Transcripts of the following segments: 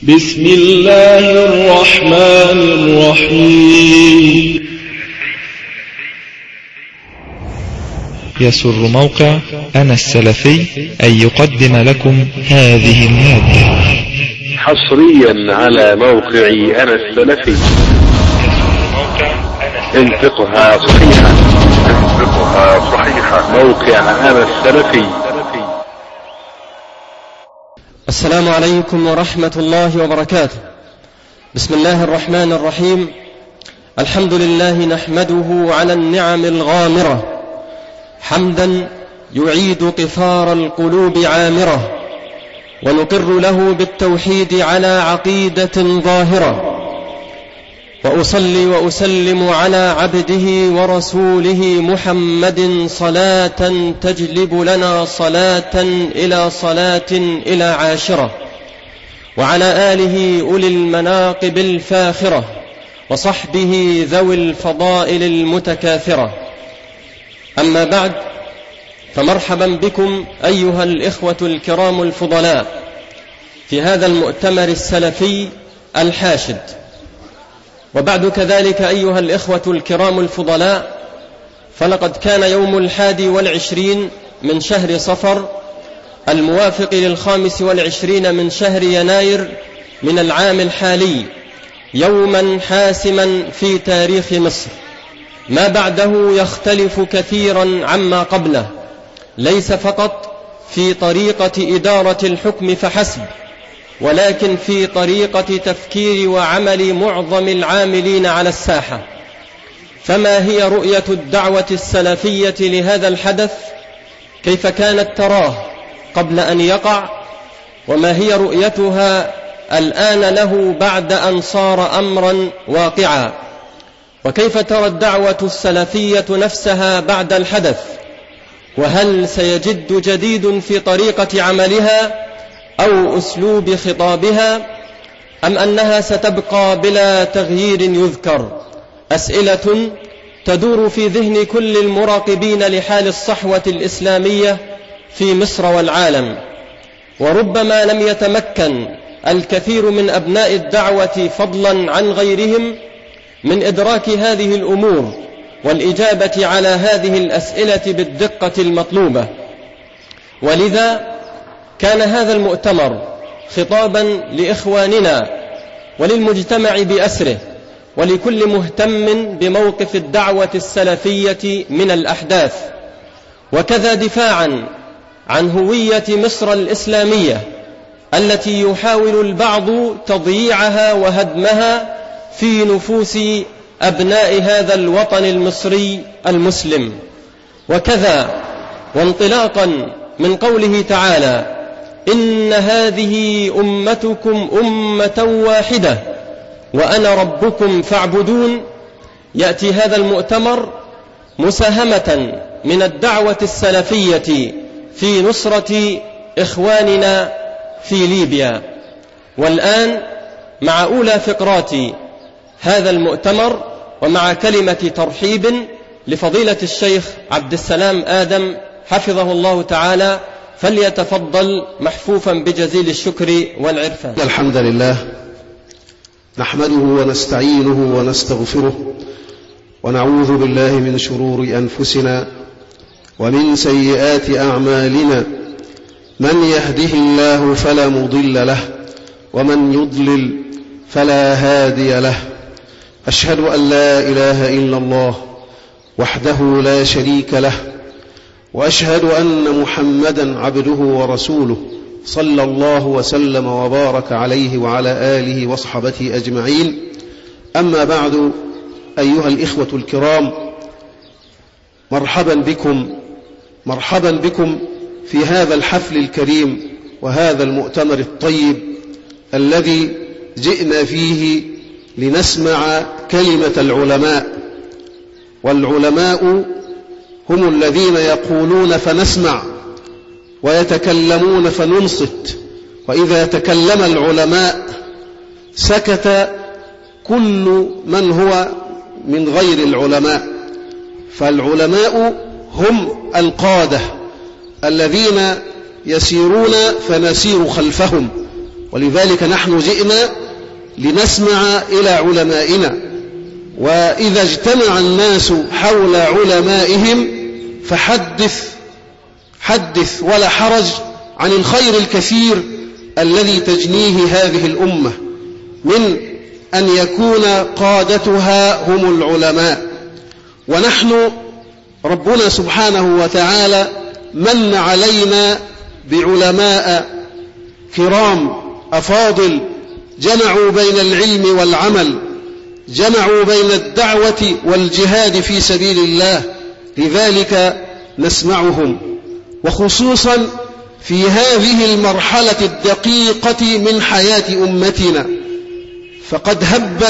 بسم الله الرحمن الرحيم. يسر موقع أنا السلفي أن يقدم لكم هذه المادة حصريا على موقع أنا السلفي. انفقها صحيحا، انفقها صحيحا. موقع أنا السلفي. السلام عليكم ورحمة الله وبركاته. بسم الله الرحمن الرحيم. الحمد لله نحمده على النعم الغامرة حمدا يعيد قفار القلوب عامرة، ونقر له بالتوحيد على عقيدة ظاهرة، وأصلي وأسلم على عبده ورسوله محمد صلاة تجلب لنا صلاة إلى عاشرة، وعلى آله أولي المناقب الفاخرة، وصحبه ذوي الفضائل المتكاثرة. أما بعد، فمرحبا بكم أيها الإخوة الكرام الفضلاء في هذا المؤتمر السلفي الحاشد. وبعد كذلك أيها الإخوة الكرام الفضلاء، فلقد كان يوم 21 من شهر صفر الموافق 25 من شهر يناير من العام الحالي يوما حاسما في تاريخ مصر. ما بعده يختلف كثيرا عما قبله، ليس فقط في طريقة إدارة الحكم فحسب، ولكن في طريقة تفكير وعمل معظم العاملين على الساحة. فما هي رؤية الدعوة السلفية لهذا الحدث؟ كيف كانت تراه قبل أن يقع؟ وما هي رؤيتها الآن له بعد أن صار أمرا واقعا؟ وكيف ترى الدعوة السلفية نفسها بعد الحدث؟ وهل سيجد جديد في طريقة عملها أو أسلوب خطابها، أم أنها ستبقى بلا تغيير يذكر؟ أسئلة تدور في ذهن كل المراقبين لحال الصحوة الإسلامية في مصر والعالم. وربما لم يتمكن الكثير من أبناء الدعوة فضلا عن غيرهم من إدراك هذه الأمور والإجابة على هذه الأسئلة بالدقة المطلوبة. ولذا كان هذا المؤتمر خطابا لإخواننا وللمجتمع بأسره، ولكل مهتم بموقف الدعوة السلفية من الأحداث، وكذا دفاعا عن هوية مصر الإسلامية التي يحاول البعض تضييعها وهدمها في نفوس أبناء هذا الوطن المصري المسلم. وكذا وانطلاقا من قوله تعالى: إن هذه أمتكم أمة واحدة وأنا ربكم فاعبدون، يأتي هذا المؤتمر مساهمة من الدعوة السلفية في نصرة إخواننا في ليبيا. والآن مع أولى فقرات هذا المؤتمر، ومع كلمة ترحيب لفضيلة الشيخ عبد السلام آدم حفظه الله تعالى، فليتفضل محفوفا بجزيل الشكر والعرفان. الحمد لله نحمده ونستعينه ونستغفره، ونعوذ بالله من شرور أنفسنا ومن سيئات أعمالنا. من يهده الله فلا مضل له، ومن يضلل فلا هادي له. أشهد أن لا إله إلا الله وحده لا شريك له، وأشهد أن محمدا عبده ورسوله صلى الله وسلم وبارك عليه وعلى آله وصحبه أجمعين. أما بعد، أيها الإخوة الكرام، مرحبا بكم في هذا الحفل الكريم وهذا المؤتمر الطيب الذي جئنا فيه لنسمع كلمة العلماء. والعلماء هم الذين يقولون فنسمع، ويتكلمون فننصت. وإذا تكلم العلماء سكت كل من هو من غير العلماء. فالعلماء هم القادة الذين يسيرون فنسير خلفهم، ولذلك نحن جئنا لنسمع إلى علمائنا. وإذا اجتمع الناس حول علمائهم فحدث ولا حرج عن الخير الكثير الذي تجنيه هذه الأمة، من أن يكون قادتها هم العلماء. ونحن ربنا سبحانه وتعالى من علينا بعلماء كرام أفاضل جمعوا بين العلم والعمل، جمعوا بين الدعوة والجهاد في سبيل الله، لذلك نسمعهم. وخصوصا في هذه المرحلة الدقيقة من حياة أمتنا، فقد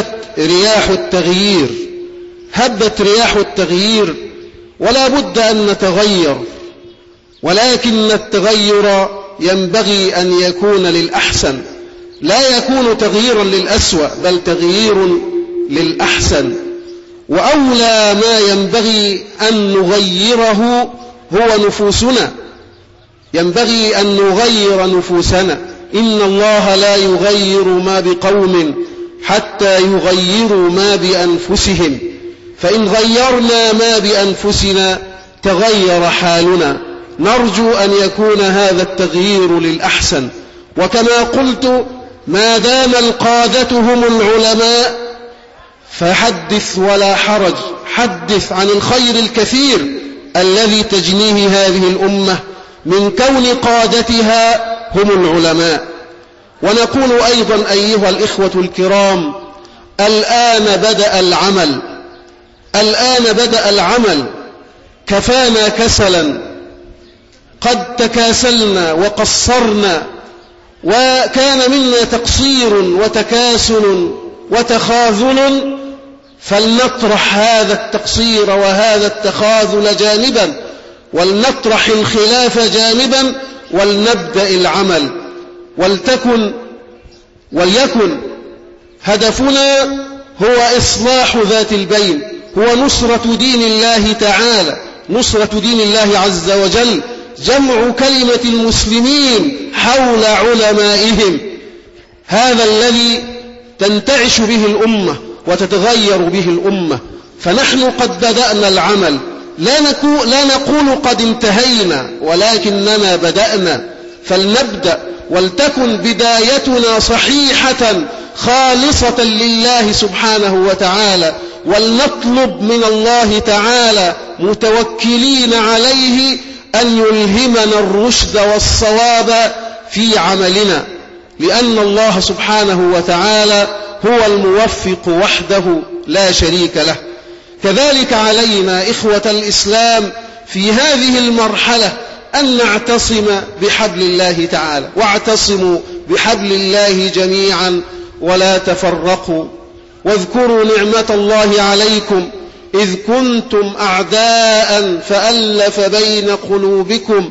هبت رياح التغيير ولا بد أن نتغير، ولكن التغير ينبغي أن يكون للأحسن، لا يكون تغييرا للأسوأ بل تغيير للأحسن. وأولى ما ينبغي أن نغيره هو نفوسنا، ينبغي أن نغير نفوسنا. إن الله لا يغير ما بقوم حتى يغيروا ما بأنفسهم، فإن غيرنا ما بأنفسنا تغير حالنا. نرجو أن يكون هذا التغيير للأحسن. وكما قلت، ما دام القادة هم العلماء فحدث ولا حرج، حدث عن الخير الكثير الذي تجنيه هذه الأمة من كون قادتها هم العلماء. ونقول أيضا أيها الإخوة الكرام، الآن بدأ العمل، كفانا كسلا، قد تكاسلنا وقصرنا، وكان منا تقصير وتكاسل وتخاذل، فلنطرح هذا التقصير وهذا التخاذل جانبا، ولنطرح الخلاف جانبا، ولنبدأ العمل. وليكن هدفنا هو إصلاح ذات البين، هو نصرة دين الله تعالى، نصرة دين الله عز وجل، جمع كلمة المسلمين حول علمائهم. هذا الذي تنتعش به الأمة وتتغير به الأمة. فنحن قد بدأنا العمل، لا نقول قد انتهينا، ولكننا بدأنا، فلنبدأ، ولتكن بدايتنا صحيحة خالصة لله سبحانه وتعالى، ولنطلب من الله تعالى متوكلين عليه أن يلهمنا الرشد والصواب في عملنا، لأن الله سبحانه وتعالى هو الموفق وحده لا شريك له. كذلك علينا إخوة الإسلام في هذه المرحلة أن نعتصم بحبل الله تعالى، واعتصموا بحبل الله جميعا ولا تفرقوا. واذكروا نعمة الله عليكم إذ كنتم أعداء فألف بين قلوبكم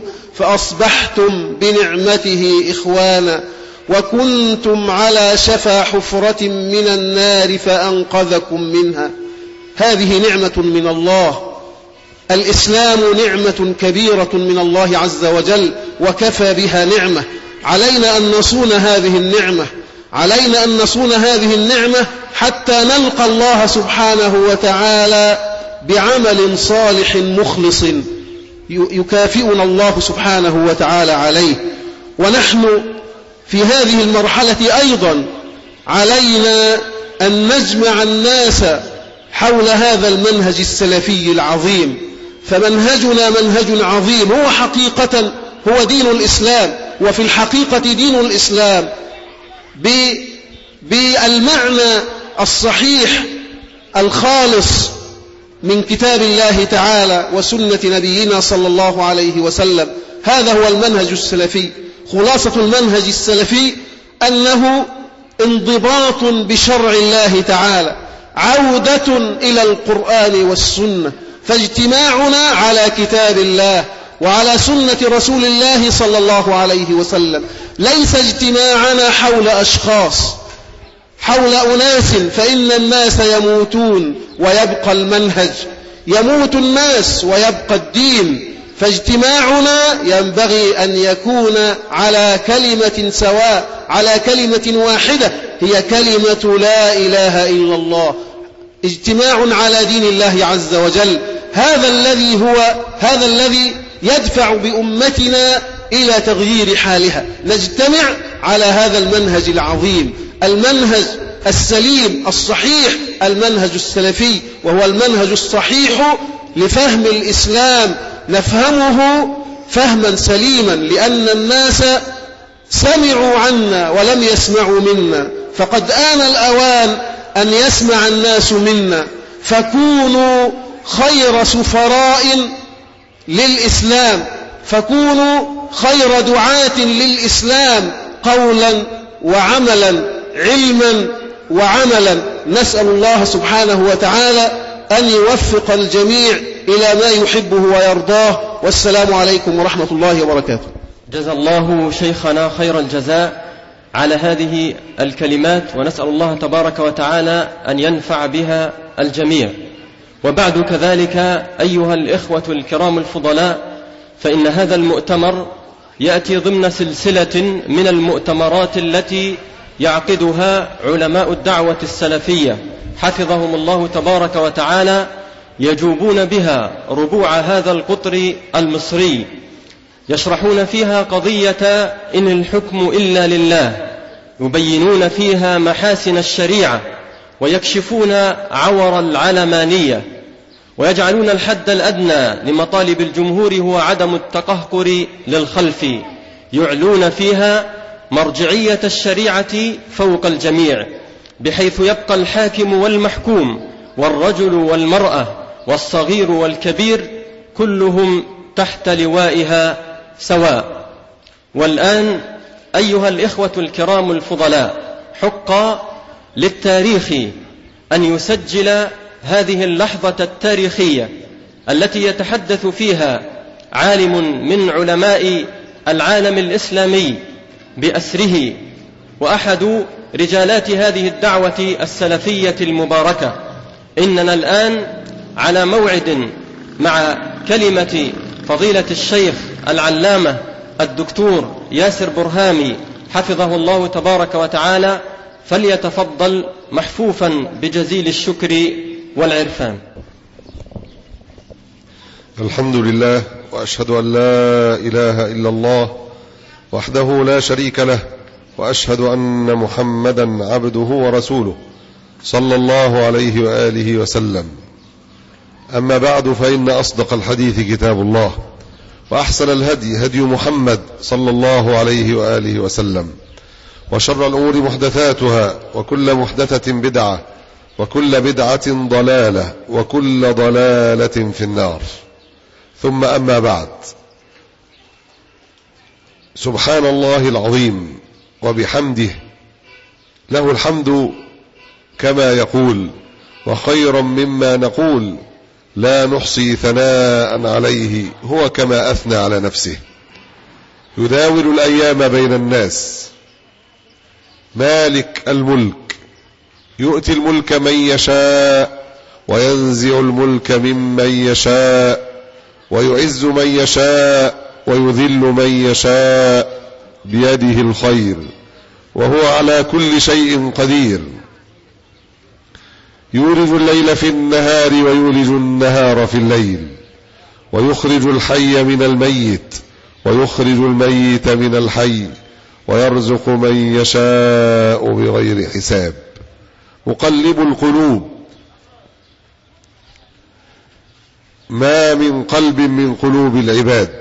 فأصبحتم بنعمته إخوانا وكنتم على شفا حفرة من النار فأنقذكم منها. هذه نعمة من الله. الإسلام نعمة كبيرة من الله عز وجل، وكفى بها نعمة. علينا أن نصون هذه النعمة، علينا أن نصون هذه النعمة حتى نلقى الله سبحانه وتعالى بعمل صالح مخلص يكافئنا الله سبحانه وتعالى عليه. ونحن في هذه المرحلة أيضا علينا أن نجمع الناس حول هذا المنهج السلفي العظيم، فمنهجنا منهج عظيم، هو حقيقة هو دين الإسلام، وفي الحقيقة دين الإسلام بالمعنى الصحيح الخالص من كتاب الله تعالى وسنة نبينا صلى الله عليه وسلم. هذا هو المنهج السلفي. خلاصة المنهج السلفي أنه انضباط بشرع الله تعالى، عودة إلى القرآن والسنة، فاجتماعنا على كتاب الله وعلى سنة رسول الله صلى الله عليه وسلم، ليس اجتماعنا حول أشخاص، حول أناس، فإن الناس يموتون ويبقى المنهج، يموت الناس ويبقى الدين. فاجتماعنا ينبغي أن يكون على كلمة سواء، على كلمة واحدة، هي كلمة لا إله إلا الله، اجتماع على دين الله عز وجل. هذا الذي يدفع بأمتنا إلى تغيير حالها. نجتمع على هذا المنهج العظيم، المنهج السليم الصحيح، المنهج السلفي، وهو المنهج الصحيح لفهم الإسلام، نفهمه فهما سليما، لأن الناس سمعوا عنا ولم يسمعوا منا، فقد آن الأوان أن يسمع الناس منا، فكونوا خير سفراء للإسلام، فكونوا خير دعاة للإسلام قولا وعملا، علما وعملا. نسأل الله سبحانه وتعالى أن يوفق الجميع إلى ما يحبه ويرضاه. والسلام عليكم ورحمة الله وبركاته. جزا الله شيخنا خير الجزاء على هذه الكلمات، ونسأل الله تبارك وتعالى أن ينفع بها الجميع. وبعد كذلك أيها الإخوة الكرام الفضلاء، فإن هذا المؤتمر يأتي ضمن سلسلة من المؤتمرات التي يعقدها علماء الدعوة السلفية حفظهم الله تبارك وتعالى، يجوبون بها ربوع هذا القطر المصري، يشرحون فيها قضية إن الحكم إلا لله، يبينون فيها محاسن الشريعة، ويكشفون عور العلمانية، ويجعلون الحد الأدنى لمطالب الجمهور هو عدم التقهقر للخلف، يعلون فيها مرجعية الشريعة فوق الجميع، بحيث يبقى الحاكم والمحكوم والرجل والمرأة والصغير والكبير كلهم تحت لوائها سواء. والآن أيها الإخوة الكرام الفضلاء، حق للتاريخ أن يسجل هذه اللحظة التاريخية التي يتحدث فيها عالم من علماء العالم الإسلامي بأسره، وأحد رجالات هذه الدعوة السلفية المباركة. إننا الآن على موعد مع كلمة فضيلة الشيخ العلامة الدكتور ياسر برهامي حفظه الله تبارك وتعالى، فليتفضل محفوفا بجزيل الشكر والعرفان. الحمد لله، وأشهد أن لا إله إلا الله وحده لا شريك له، وأشهد أن محمدا عبده ورسوله صلى الله عليه وآله وسلم. أما بعد، فإن أصدق الحديث كتاب الله، وأحسن الهدي هدي محمد صلى الله عليه وآله وسلم، وشر الأمور محدثاتها، وكل محدثة بدعة، وكل بدعة ضلالة، وكل ضلالة في النار. ثم أما بعد، سبحان الله العظيم وبحمده، له الحمد كما يقول، وخيرا مما نقول، لا نحصي ثناء عليه، هو كما أثنى على نفسه. يداول الأيام بين الناس، مالك الملك، يؤتي الملك من يشاء، وينزع الملك ممن يشاء، ويعز من يشاء، ويذل من يشاء، بيده الخير، وهو على كل شيء قدير. يولج الليل في النهار، ويولج النهار في الليل، ويخرج الحي من الميت، ويخرج الميت من الحي، ويرزق من يشاء بغير حساب. مقلب القلوب، ما من قلب من قلوب العباد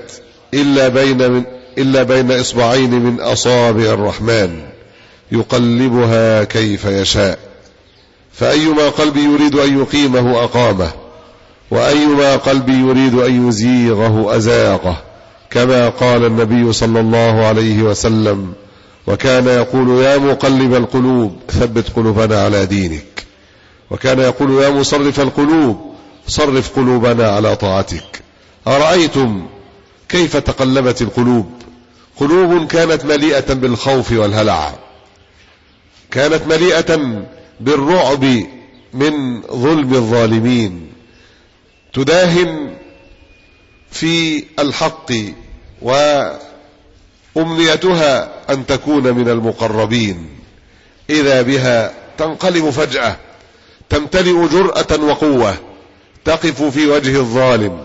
إلا بين إصبعين من أصابع الرحمن، يقلبها كيف يشاء. فأيما قلب يريد أن يقيمه أقامه، وأيما قلب يريد أن يزيغه أزاغه، كما قال النبي صلى الله عليه وسلم، وكان يقول: يا مقلب القلوب ثبت قلوبنا على دينك. وكان يقول: يا مصرف القلوب صرف قلوبنا على طاعتك. أرأيتم كيف تقلبت القلوب؟ قلوب كانت مليئة بالخوف والهلع، كانت مليئة بالرعب من ظلم الظالمين، تداهن في الحق، وأمنيتها أن تكون من المقربين، إذا بها تنقلب فجأة، تمتلئ جرأة وقوة، تقف في وجه الظالم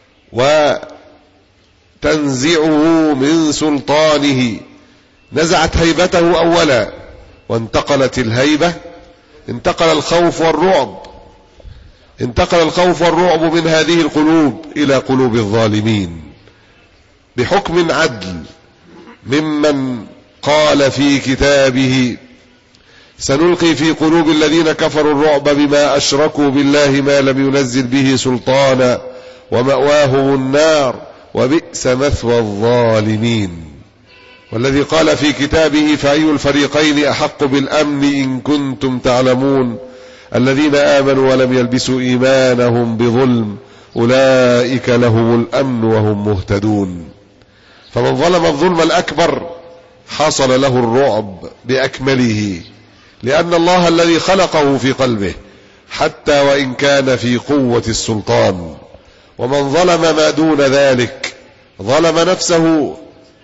وتنزعه من سلطانه. نزعت هيبته أولا، وانتقلت الهيبة، انتقل الخوف والرعب، انتقل الخوف والرعب من هذه القلوب إلى قلوب الظالمين بحكم عدل ممن قال في كتابه: سنلقي في قلوب الذين كفروا الرعب بما أشركوا بالله ما لم ينزل به سلطانا ومأواهم النار وبئس مثوى الظالمين. والذي قال في كتابه: فأي الفريقين أحق بالأمن إن كنتم تعلمون الذين آمنوا ولم يلبسوا إيمانهم بظلم أولئك لهم الأمن وهم مهتدون. فمن ظلم الظلم الأكبر حصل له الرعب بأكمله، لأن الله الذي خلقه في قلبه حتى وإن كان في قوة السلطان. ومن ظلم ما دون ذلك ظلم نفسه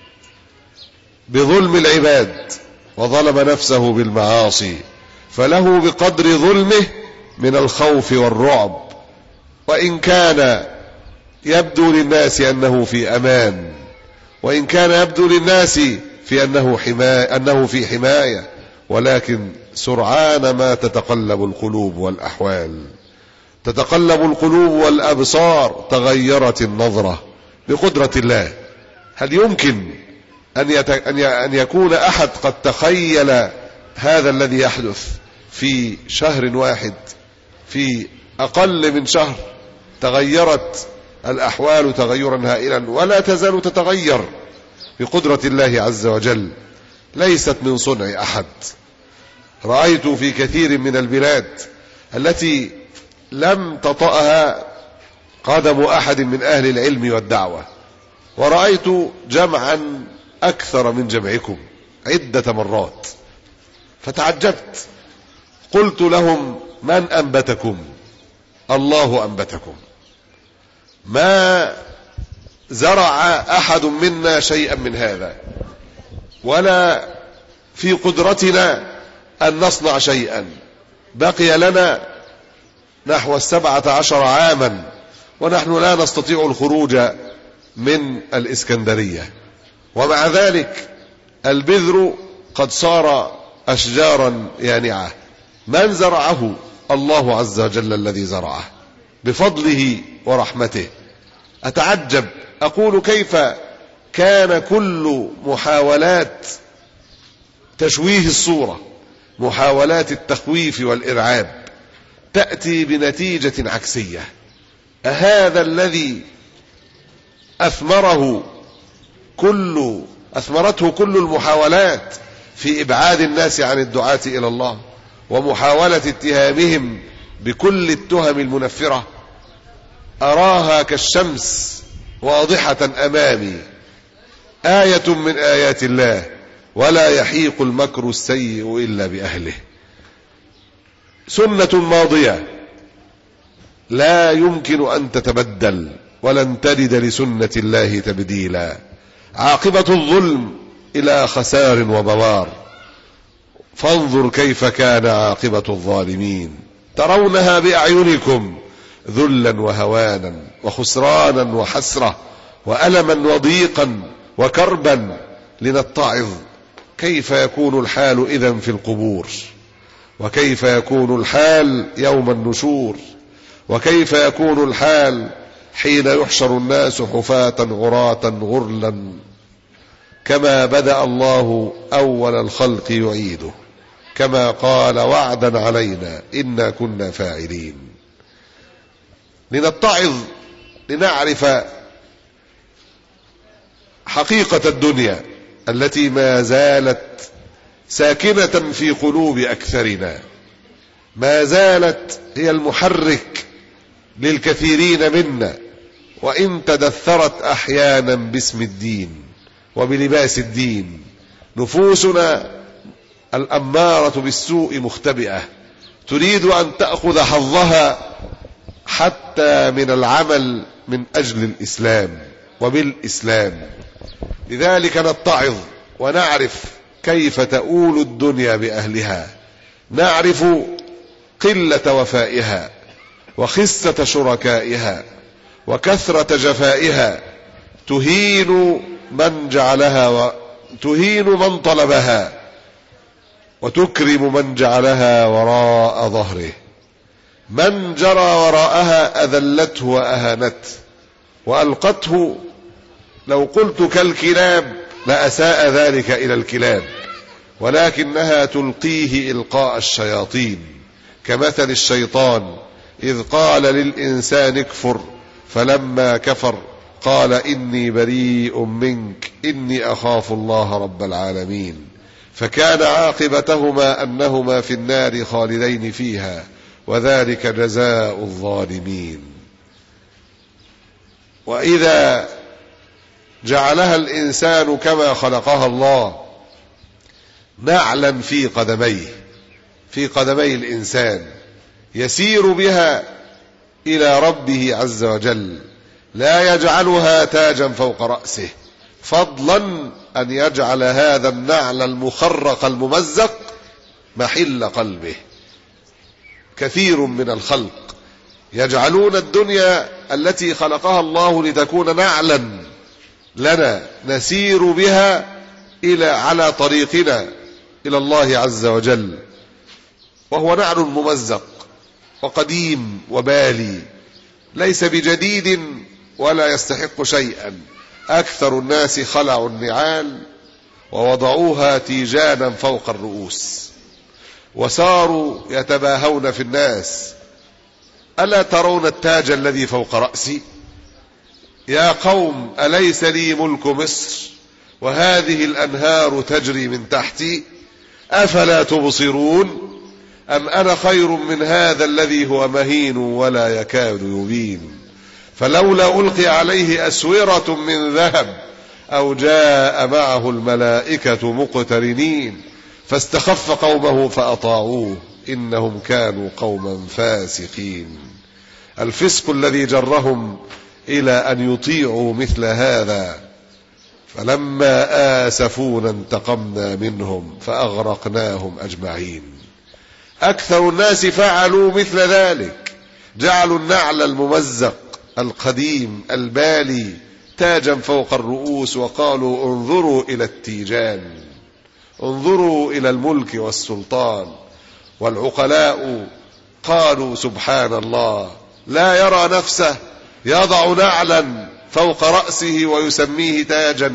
بظلم العباد، وظلم نفسه بالمعاصي، فله بقدر ظلمه من الخوف والرعب، وإن كان يبدو للناس أنه في أمان، وإن كان يبدو للناس في أنه في حماية، ولكن سرعان ما تتقلب القلوب والأحوال، تتقلب القلوب والأبصار، تغيرت النظرة بقدرة الله. هل يمكن أن يكون أحد قد تخيل هذا الذي يحدث في شهر واحد؟ في أقل من شهر تغيرت الأحوال تغيرا هائلا، ولا تزال تتغير بقدرة الله عز وجل، ليست من صنع أحد. رأيت في كثير من البلاد التي لم تطأها قدم أحد من أهل العلم والدعوة، ورأيت جمعا أكثر من جمعكم عدة مرات، فتعجبت، قلت لهم: من أنبتكم؟ الله أنبتكم، ما زرع أحد منا شيئا من هذا، ولا في قدرتنا أن نصنع شيئا. بقي لنا نحو 17 عاما ونحن لا نستطيع الخروج من الإسكندرية، ومع ذلك البذر قد صار أشجارا يانعة. من زرعه؟ الله عز وجل الذي زرعه بفضله ورحمته. أتعجب، أقول: كيف كان كل محاولات تشويه الصورة، محاولات التخويف والإرعاب، تأتي بنتيجة عكسية؟ أهذا الذي أثمرته كل المحاولات في إبعاد الناس عن الدعاة إلى الله، ومحاولة اتهامهم بكل التهم المنفرة؟ أراها كالشمس واضحة أمامي، آية من آيات الله، ولا يحيق المكر السيء إلا بأهله. سنة ماضية لا يمكن أن تتبدل، ولن تجد لسنة الله تبديلا. عاقبة الظلم إلى خسار وبوار، فانظر كيف كان عاقبة الظالمين. ترونها بأعينكم ذلا وهوانا وخسرانا وحسرة وألما وضيقا وكربا. لنتعظ كيف يكون الحال إذن في القبور، وكيف يكون الحال يوم النشور، وكيف يكون الحال حين يحشر الناس حفاة عراة غرلا، كما بدأ الله أول الخلق يعيده، كما قال: وعدا علينا إنا كنا فاعلين. لنتعظ، لنعرف حقيقة الدنيا التي ما زالت ساكنة في قلوب أكثرنا، ما زالت هي المحرك للكثيرين منا، وإن تدثرت أحيانا باسم الدين وبلباس الدين. نفوسنا الأمارة بالسوء مختبئة، تريد أن تأخذ حتى من العمل من أجل الإسلام وبالإسلام. لذلك نتعظ ونعرف كيف تؤول الدنيا بأهلها، نعرف قلة وفائها وخسة شركائها وكثرة جفائها، تهين من جعلها تهين من طلبها وتكرم من جعلها وراء ظهره. من جرى وراءها أذلته وأهانته وألقته. لو قلت كالكلاب لأساء ذلك إلى الكلاب، ولكنها تلقيه إلقاء الشياطين، كمثل الشيطان إذ قال للإنسان اكفر فلما كفر قال إني بريء منك إني أخاف الله رب العالمين، فكان عاقبتهما أنهما في النار خالدين فيها وذلك جزاء الظالمين. وإذا جعلها الإنسان كما خلقها الله نعلا في قدمي الإنسان يسير بها إلى ربه عز وجل، لا يجعلها تاجا فوق رأسه، فضلا أن يجعل هذا النعل المخرق الممزق محل قلبه. كثير من الخلق يجعلون الدنيا التي خلقها الله لتكون نعلا لنا نسير بها على طريقنا إلى الله عز وجل، وهو نعل ممزق وقديم وبالي، ليس بجديد ولا يستحق شيئا. أكثر الناس خلعوا النعال ووضعوها تيجانا فوق الرؤوس وصاروا يتباهون في الناس: ألا ترون التاج الذي فوق رأسي؟ يا قوم أليس لي ملك مصر وهذه الأنهار تجري من تحتي؟ أفلا تبصرون؟ أم أنا خير من هذا الذي هو مهين ولا يكاد يبين؟ فلولا ألقي عليه أسورة من ذهب أو جاء معه الملائكة مقترنين فاستخف قومه فأطاعوه إنهم كانوا قوما فاسقين. الفسق الذي جرهم إلى أن يطيعوا مثل هذا. فلما آسفونا انتقمنا منهم فأغرقناهم أجمعين. أكثر الناس فعلوا مثل ذلك، جعلوا النعل الممزق القديم البالي تاجا فوق الرؤوس وقالوا انظروا إلى التيجان، انظروا إلى الملك والسلطان. والعقلاء قالوا سبحان الله، لا يرى نفسه يضع نعلا فوق رأسه ويسميه تاجا.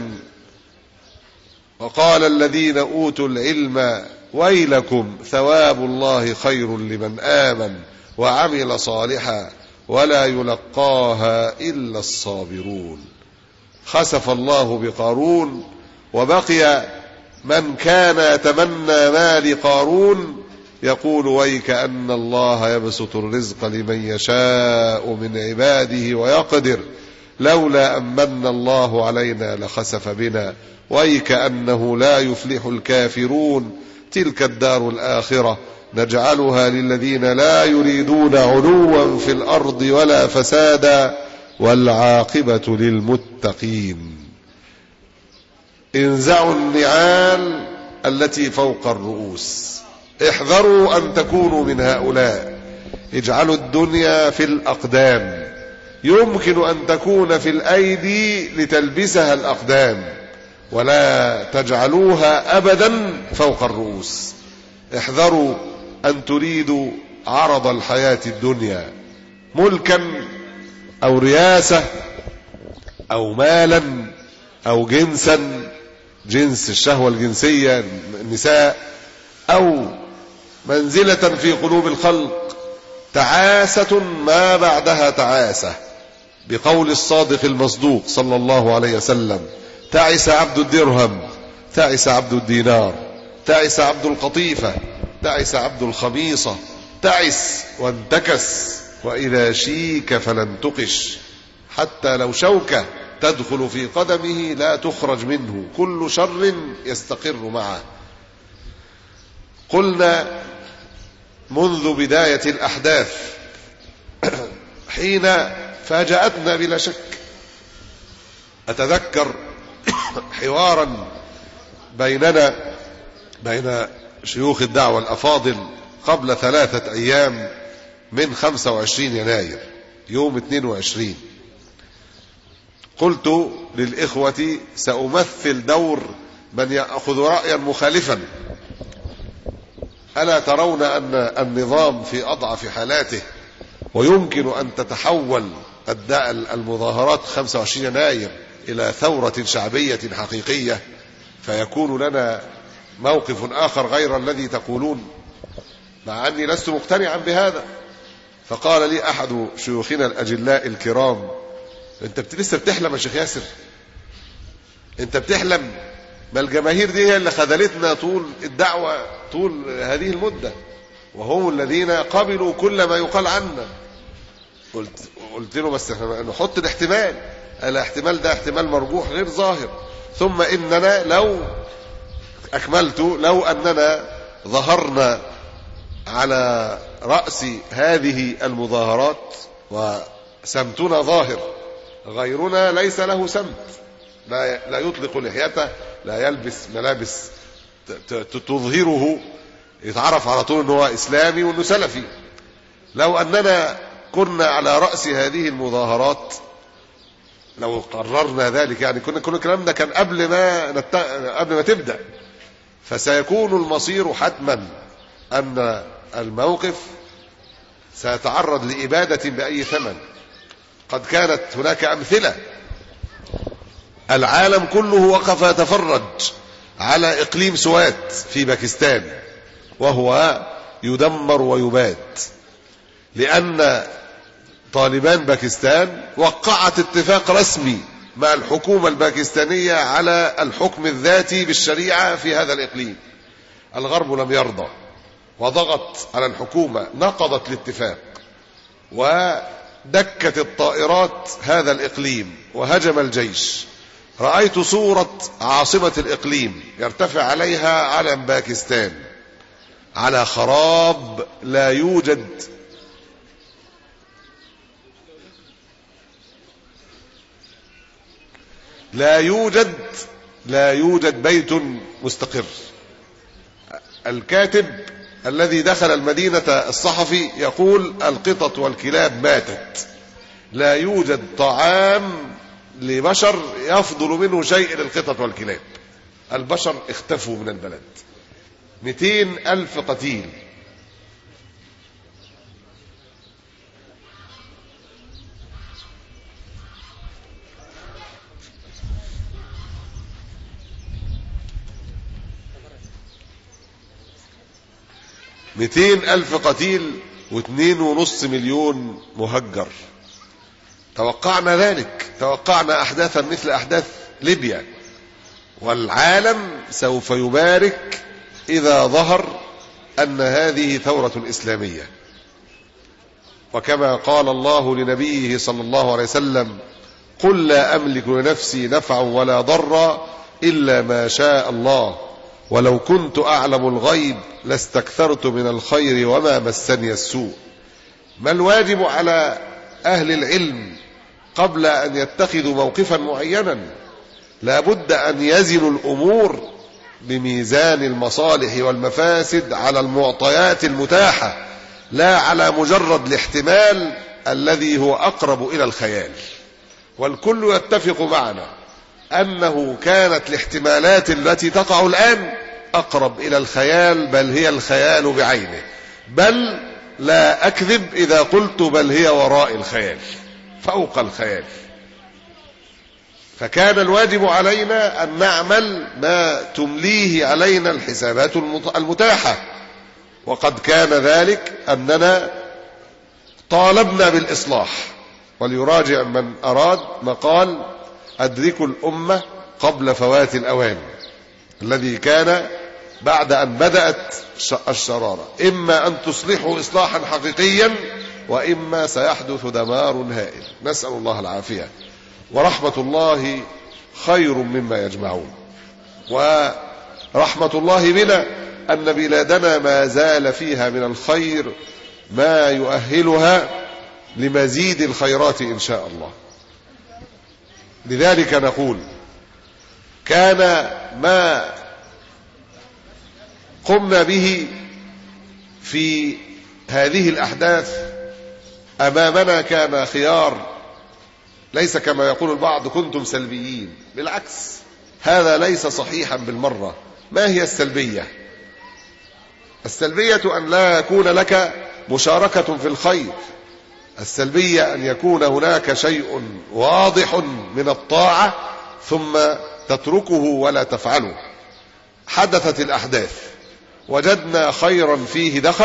وقال الذين أوتوا العلم ويلكم ثواب الله خير لمن آمن وعمل صالحا ولا يلقاها إلا الصابرون. خسف الله بقارون وبقي من كان يتمنى مال قارون يقول ويك أن الله يبسط الرزق لمن يشاء من عباده ويقدر لولا أن من الله علينا لخسف بنا ويك أنه لا يفلح الكافرون. تلك الدار الآخرة نجعلها للذين لا يريدون علوا في الأرض ولا فسادا والعاقبة للمتقين. انزعوا النعال التي فوق الرؤوس، احذروا أن تكونوا من هؤلاء. اجعلوا الدنيا في الأقدام، يمكن أن تكون في الأيدي لتلبسها الأقدام، ولا تجعلوها أبدا فوق الرؤوس. احذروا أن تريدوا عرض الحياة الدنيا، ملكا أو رياسة أو مالا أو جنسا، جنس الشهوة الجنسية النساء، أو منزلة في قلوب الخلق. تعاسة ما بعدها تعاسة، بقول الصادق المصدوق صلى الله عليه وسلم: تعس عبد الدرهم، تعس عبد الدينار، تعس عبد القطيفة، تعس عبد الخميصة، تعس وانتكس، وإذا شيك فلن تقش، حتى لو شوكة تدخل في قدمه لا تخرج منه، كل شر يستقر معه. قلنا منذ بداية الأحداث حين فاجأتنا بلا شك. أتذكر حوارا بيننا بين شيوخ الدعوة الأفاضل قبل 3 أيام من 25 يناير يوم 22. قلت للإخوة سأمثل دور من يأخذ رأيا مخالفا. ألا ترون أن النظام في أضعف حالاته ويمكن أن تتحول المظاهرات 25 يناير إلى ثورة شعبية حقيقية، فيكون لنا موقف آخر غير الذي تقولون، مع أني لست مقتنعا بهذا. فقال لي أحد شيوخنا الأجلاء الكرام: أنت لسه بتحلم يا شيخ ياسر؟ أنت بتحلم؟ ما الجماهير دي هي اللي خذلتنا طول الدعوة طول هذه المدة، وهم الذين قبلوا كل ما يقال عنا. قلت له بس نحط الاحتمال، الاحتمال ده احتمال مرجوح غير ظاهر. ثم إننا لو أننا ظهرنا على رأس هذه المظاهرات وسمتنا ظاهر، غيرنا ليس له سمت، لا يطلق لحيته، لا يلبس ملابس تظهره، يتعرف على طول أنه هو إسلامي وأنه سلفي. لو أننا كنا على رأس هذه المظاهرات، لو قررنا ذلك، يعني كل الكلام ده كان قبل ما تبدأ، فسيكون المصير حتما أن الموقف سيتعرض لإبادة بأي ثمن. قد كانت هناك أمثلة، العالم كله وقف يتفرج على إقليم سوات في باكستان وهو يدمر ويباد، لأن طالبان باكستان وقعت اتفاق رسمي مع الحكومة الباكستانية على الحكم الذاتي بالشريعة في هذا الإقليم. الغرب لم يرضى وضغط على الحكومة، نقضت الاتفاق ودكت الطائرات هذا الإقليم وهجم الجيش. رأيت صورة عاصمة الإقليم يرتفع عليها علم باكستان على خراب لا يوجد بيت مستقر. الكاتب الذي دخل المدينة الصحفي يقول: القطط والكلاب ماتت، لا يوجد طعام لبشر يفضل منه شيء للقطط والكلاب. البشر اختفوا من البلد. 200,000 قتيل. $200,000 قتيل و2.5 مليون مهجر. توقعنا ذلك، توقعنا أحداثا مثل أحداث ليبيا، والعالم سوف يبارك إذا ظهر أن هذه ثورة إسلامية. وكما قال الله لنبيه صلى الله عليه وسلم: قل لا أملك لنفسي نفعا ولا ضرا إلا ما شاء الله ولو كنت أعلم الغيب لاستكثرت من الخير وما مسني السوء. ما الواجب على أهل العلم قبل أن يتخذوا موقفا معينا؟ لا بد أن يزنوا الأمور بميزان المصالح والمفاسد على المعطيات المتاحة، لا على مجرد الاحتمال الذي هو أقرب إلى الخيال. والكل يتفق معنا أنه كانت الاحتمالات التي تقع الآن أقرب إلى الخيال، بل هي الخيال بعينه، بل لا أكذب إذا قلت بل هي وراء الخيال، فوق الخيال. فكان الواجب علينا أن نعمل ما تمليه علينا الحسابات المتاحة، وقد كان ذلك أننا طالبنا بالإصلاح. وليراجع من أراد مقال أدركوا الأمة قبل فوات الأوان، الذي كان بعد أن بدأت الشرارة، إما أن تصلحوا إصلاحا حقيقيا وإما سيحدث دمار هائل. نسأل الله العافية. ورحمة الله خير مما يجمعون. ورحمة الله بنا أن بلادنا ما زال فيها من الخير ما يؤهلها لمزيد الخيرات إن شاء الله. لذلك نقول كان ما قمنا به في هذه الأحداث أمامنا كان خيار، ليس كما يقول البعض كنتم سلبيين، بالعكس هذا ليس صحيحا بالمرة. ما هي السلبية؟ السلبية أن لا يكون لك مشاركة في الخير. السلبية أن يكون هناك شيء واضح من الطاعة ثم تتركه ولا تفعله. حدثت الأحداث، وجدنا خيرا فيه دخن،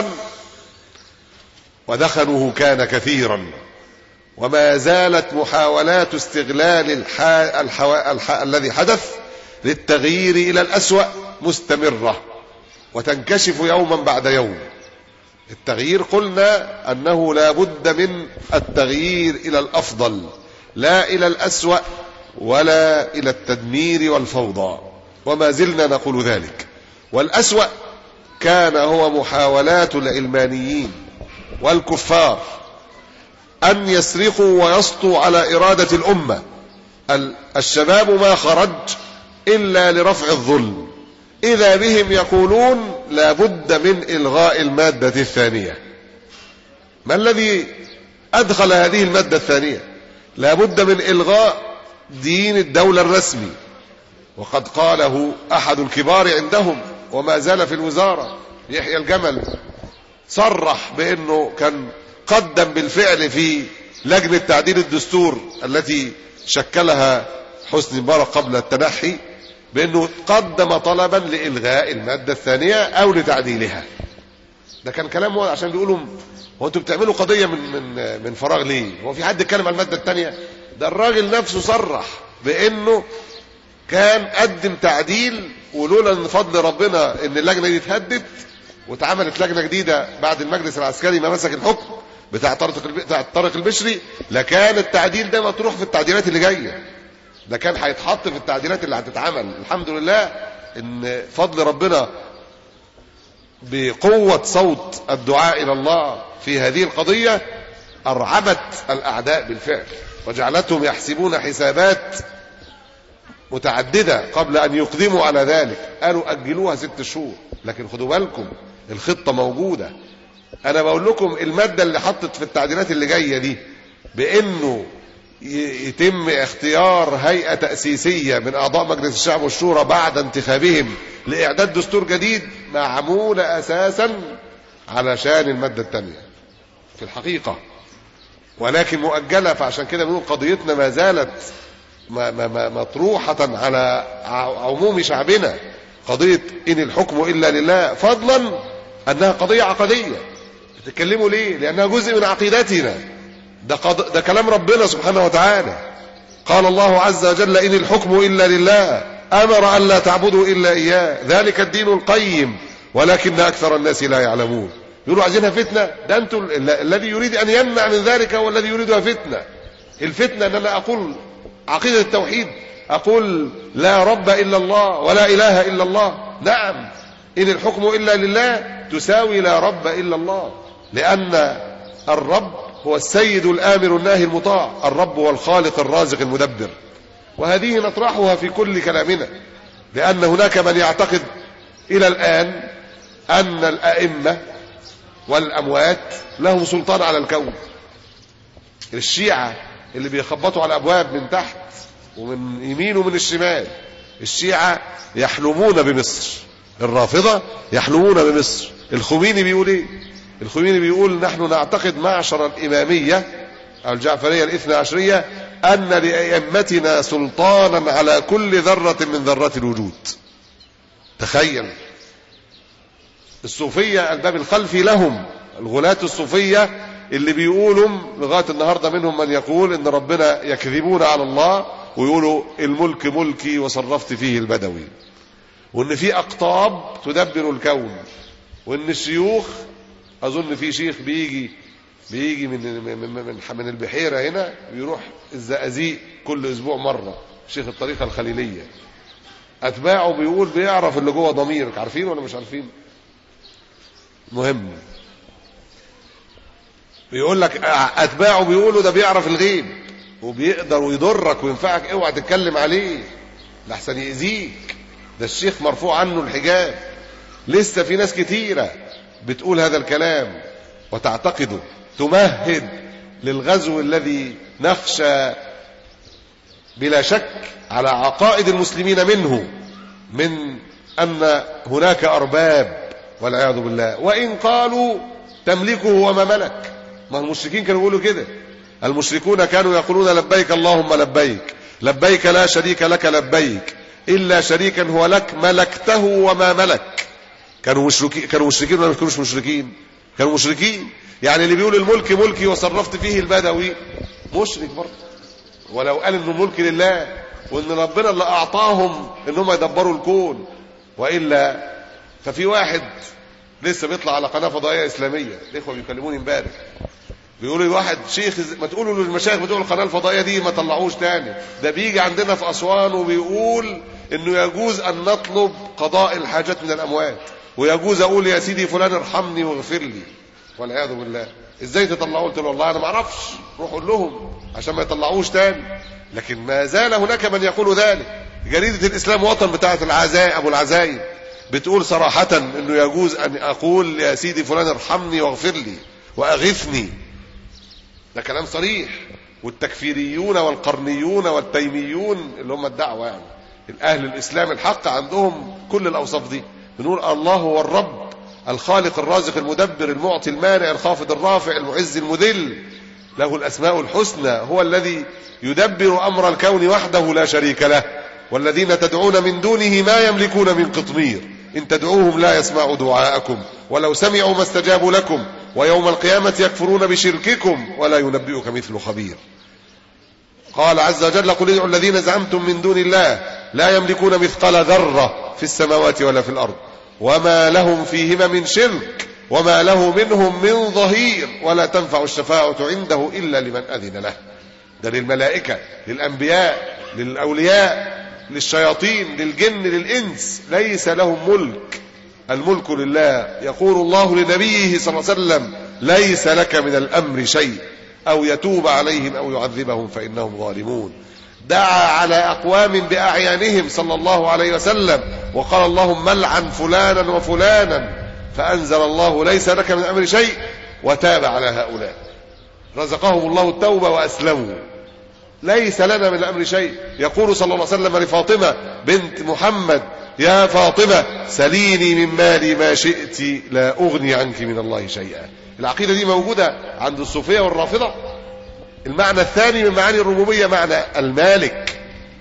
ودخنه كان كثيرا، وما زالت محاولات استغلال الذي حدث للتغيير إلى الأسوأ مستمرة وتنكشف يوما بعد يوم. التغيير قلنا أنه لا بد من التغيير إلى الأفضل، لا إلى الأسوأ ولا إلى التدمير والفوضى، وما زلنا نقول ذلك. والأسوأ كان هو محاولات العلمانيين والكفار أن يسرقوا ويسطوا على إرادة الأمة. الشباب ما خرج إلا لرفع الظلم، إذا بهم يقولون لا بد من إلغاء المادة الثانية. ما الذي أدخل هذه المادة الثانية؟ لا بد من إلغاء دين الدولة الرسمي، وقد قاله أحد الكبار عندهم وما زال في الوزارة، يحيى الجمل، صرح بأنه كان قدم بالفعل في لجنة تعديل الدستور التي شكلها حسني مبارك قبل التنحي، بأنه قدم طلبا لإلغاء المادة الثانية أو لتعديلها. ده كان كلام عشان بيقولوا هو انتوا بتعملوا قضية من فراغ ليه؟ هو في حد يتكلم عن المادة الثانية؟ ده الراجل نفسه صرح بأنه كان قدم تعديل، ولولا ان فضل ربنا ان اللجنة دي اتهدت واتعملت لجنة جديدة بعد المجلس العسكري ما مسك الحكم بتاع طارق البشري، لكان التعديل ده مطروح في التعديلات اللي جاية، ده كان هيتحط في التعديلات اللي هتتعمل. الحمد لله ان فضل ربنا بقوة صوت الدعاء الى الله في هذه القضية ارعبت الاعداء بالفعل، وجعلتهم يحسبون حسابات متعددة قبل ان يقدموا على ذلك. قالوا اجلوها 6 شهور، لكن خدوا بالكم الخطة موجودة. انا بقول لكم المادة اللي حطت في التعديلات اللي جاية دي بانه يتم اختيار هيئة تأسيسية من اعضاء مجلس الشعب والشورى بعد انتخابهم لاعداد دستور جديد، معمولة اساسا علشان المادة الثانية في الحقيقة، ولكن مؤجلة. فعشان كده بنقول قضيتنا ما زالت مطروحة على عموم شعبنا، قضية إن الحكم إلا لله، فضلا أنها قضية عقدية. تتكلموا ليه؟ لأنها جزء من عقيدتنا. ده كلام ربنا سبحانه وتعالى. قال الله عز وجل إن الحكم إلا لله، أمر أن لا تعبدوا إلا إياه، ذلك الدين القيم ولكن أكثر الناس لا يعلمون. يقولوا عايزينها فتنة؟ ده أنتم الذي يريد أن يمنع من ذلك هو الذي يريدها فتنة. الفتنة أن أنا أقول عقيدة التوحيد، أقول لا رب إلا الله ولا إله إلا الله. نعم، إن الحكم إلا لله تساوي لا رب إلا الله، لأن الرب هو السيد الآمر الناهي المطاع، الرب هو الخالق الرازق المدبر. وهذه نطرحها في كل كلامنا، لأن هناك من يعتقد إلى الآن أن الأئمة والأموات لهم سلطان على الكون. الشيعة اللي بيخبطوا على الأبواب من تحت ومن يمين ومن الشمال، الشيعة يحلمون بمصر، الرافضة يحلمون بمصر. الخميني بيقول ايه؟ الخميني بيقول نحن نعتقد معشر الإمامية أو الجعفرية الاثنى عشرية أن لأئمتنا سلطانا على كل ذرة من ذرات الوجود. تخيل. الصوفية الباب الخلفي لهم، الغلاة الصوفية اللي بيقولوا لغاية النهاردة منهم من يقول ان ربنا يكذبون على الله ويقولوا الملك ملكي وصرفت فيه البدوي، وان في اقطاب تدبر الكون، وان الشيوخ، اظن في شيخ بيجي من البحيرة هنا بيروح الزقازيق كل اسبوع مرة، شيخ الطريقة الخليلية، اتباعه بيقول بيعرف اللي جوه ضميرك. عارفين ولا مش عارفين؟ مهم. بيقول لك اتباعه بيقولوا ده بيعرف الغيب وبيقدر ويضرك وينفعك، اوعى تتكلم عليه لحسن يأذيك، ده الشيخ مرفوع عنه الحجاب. لسه في ناس كتيرة بتقول هذا الكلام وتعتقده، تمهد للغزو الذي نخشى بلا شك على عقائد المسلمين منه، من أن هناك أرباب والعياذ بالله، وإن قالوا تملكه وما ملك. ما المشركين كانوا يقولوا كده، المشركون كانوا يقولون لبيك اللهم لبيك، لبيك لا شريك لك لبيك إلا شريكا هو لك ملكته وما ملك. كانوا مشركين ولا ما كانوش مشركين؟ كانوا مشركين. يعني اللي بيقول الملك ملكي وصرفت فيه البدوي مشرك برضه، ولو قال انه ملك لله وان ربنا اللي اعطاهم انهم يدبروا الكون. والا ففي واحد لسه بيطلع على قناه فضائيه اسلاميه، الاخوه بيكلموني امبارح بيقولوا لي واحد شيخ، ما تقولوا للمشايخ بتوع القناه الفضائيه دي ما طلعوش تاني، ده بيجي عندنا في اسوان وبيقول انه يجوز ان نطلب قضاء الحاجات من الاموات، ويجوز اقول يا سيدي فلان ارحمني واغفر لي، والعياذ بالله. ازاي تطلعوا؟ قلت له والله انا ما اعرفش، روح قول لهم عشان ما يطلعوش تاني. لكن ما زال هناك من يقول ذلك. جريده الاسلام وطن بتاعه العزاء ابو العزايم بتقول صراحه انه يجوز ان اقول يا سيدي فلان ارحمني واغفر لي واغثني، ده كلام صريح. والتكفيريون والقرنيون والتيميون اللي هم الدعوه يعني الاهل الاسلام الحق عندهم كل الاوصاف دي. بنقول الله هو الرب الخالق الرازق المدبر المعطي المانع الخافض الرافع المعز المذل، له الاسماء الحسنى، هو الذي يدبر امر الكون وحده لا شريك له، والذين تدعون من دونه ما يملكون من قطمير، ان تدعوهم لا يسمعوا دعاءكم ولو سمعوا ما استجابوا لكم، ويوم القيامة يكفرون بشرككم ولا ينبئك مثل خبير. قال عز وجل قل ادعوا الذين زعمتم من دون الله لا يملكون مثقال ذرة في السماوات ولا في الأرض وما لهم فيهما من شرك وما له منهم من ظهير ولا تنفع الشفاعة عنده إلا لمن أذن له. ده للملائكة، للأنبياء، للأولياء، للشياطين، للجن، للإنس، ليس لهم ملك، الملك لله. يقول الله لنبيه صلى الله عليه وسلم ليس لك من الأمر شيء أو يتوب عليهم أو يعذبهم فإنهم ظالمون. دعا على أقوام بأعيانهم صلى الله عليه وسلم وقال اللهم لعن فلانا وفلانا، فأنزل الله ليس لك من الأمر شيء وتاب على هؤلاء، رزقهم الله التوبة وأسلموا. ليس لنا من الأمر شيء. يقول صلى الله عليه وسلم لفاطمة بنت محمد يا فاطمة سليني من مالي ما شئت لا أغني عنك من الله شيئا. العقيدة دي موجودة عند الصوفية والرافضة. المعنى الثاني من معاني الربوبية معنى المالك،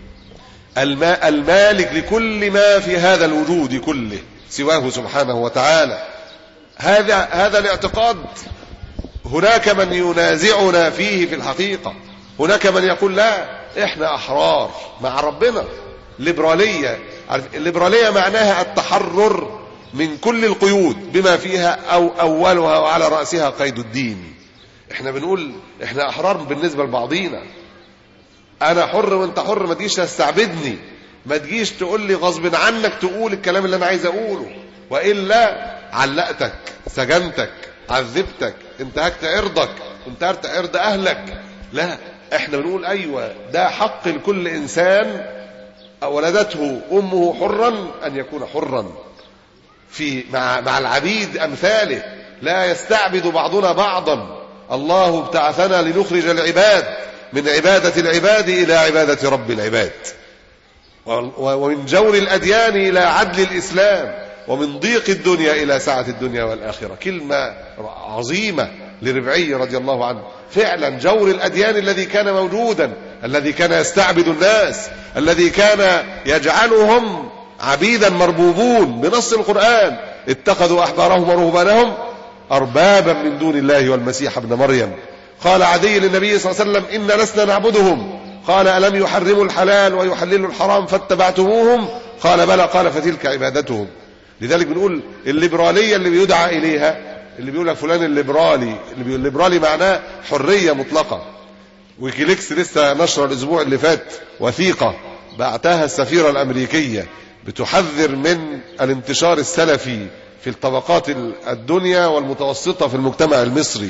المالك لكل ما في هذا الوجود كله سواه سبحانه وتعالى. هذا الاعتقاد هناك من ينازعنا فيه في الحقيقة. هناك من يقول لا احنا أحرار مع ربنا. الليبرالية، الليبرالية معناها التحرر من كل القيود بما فيها أو أولها وعلى رأسها قيد الدين. احنا بنقول احنا أحرار بالنسبة لبعضينا، أنا حر وانت حر، ما تجيش تستعبدني، ما تجيش تقول لي غصب عنك تقول الكلام اللي أنا عايز أقوله، وإلا علقتك، سجنتك، عذبتك، انتهكت عرضك، انتهكت عرض أهلك. لا، احنا بنقول أيوة ده حق لكل إنسان ولدته أمه حرا أن يكون حرا في مع العبيد أمثاله، لا يستعبد بعضنا بعضا. الله ابتعثنا لنخرج العباد من عبادة العباد إلى عبادة رب العباد، ومن جور الأديان إلى عدل الإسلام، ومن ضيق الدنيا إلى سعة الدنيا والآخرة. كلمة عظيمة لربعي رضي الله عنه. فعلا جور الأديان الذي كان موجودا، الذي كان يستعبد الناس، الذي كان يجعلهم عبيدا مربوبون بنص القرآن، اتخذوا أحبارهم ورهبانهم أربابا من دون الله والمسيح ابن مريم. قال عدي للنبي صلى الله عليه وسلم إن لسنا نعبدهم، قال ألم يحرموا الحلال ويحللوا الحرام فاتبعتموهم؟ قال بلى، قال فتلك عبادتهم. لذلك بنقول الليبرالية اللي بيدعى إليها، اللي بيقول لك فلان الليبرالي، الليبرالي معناه حرية مطلقة. ويكيليكس لسه نشر الأسبوع اللي فات وثيقة بعتها السفيرة الأمريكية بتحذر من الانتشار السلفي في الطبقات الدنيا والمتوسطة في المجتمع المصري،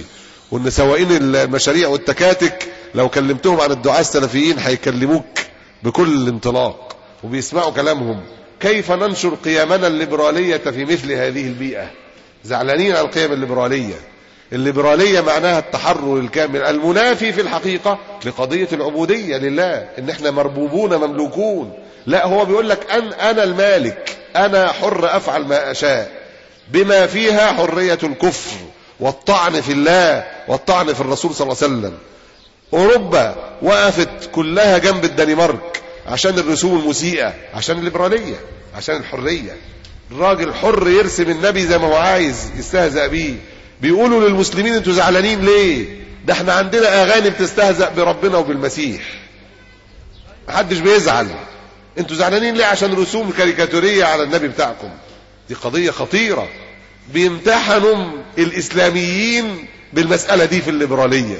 وان سواقين المشاريع والتكاتك لو كلمتهم عن الدعاة السلفيين هيكلموك بكل انطلاق وبيسمعوا كلامهم. كيف ننشر قيمنا الليبرالية في مثل هذه البيئة؟ زعلانين على القيم الليبرالية. الليبرالية معناها التحرر الكامل المنافي في الحقيقة لقضية العبودية لله، ان احنا مربوبون مملوكون. لا، هو بيقول لك انا المالك، انا حر افعل ما اشاء، بما فيها حرية الكفر والطعن في الله والطعن في الرسول صلى الله عليه وسلم. اوروبا وقفت كلها جنب الدنمارك عشان الرسوم المسيئة، عشان الليبرالية، عشان الحرية. الراجل حر يرسم النبي زي ما هو عايز، يستهزأ بيه. بيقولوا للمسلمين انتوا زعلانين ليه؟ ده احنا عندنا اغاني بتستهزأ بربنا وبالمسيح، محدش بيزعل. انتوا زعلانين ليه؟ عشان رسوم كاريكاتورية على النبي بتاعكم. دي قضية خطيرة. بيمتحنوا الاسلاميين بالمسألة دي في الليبرالية.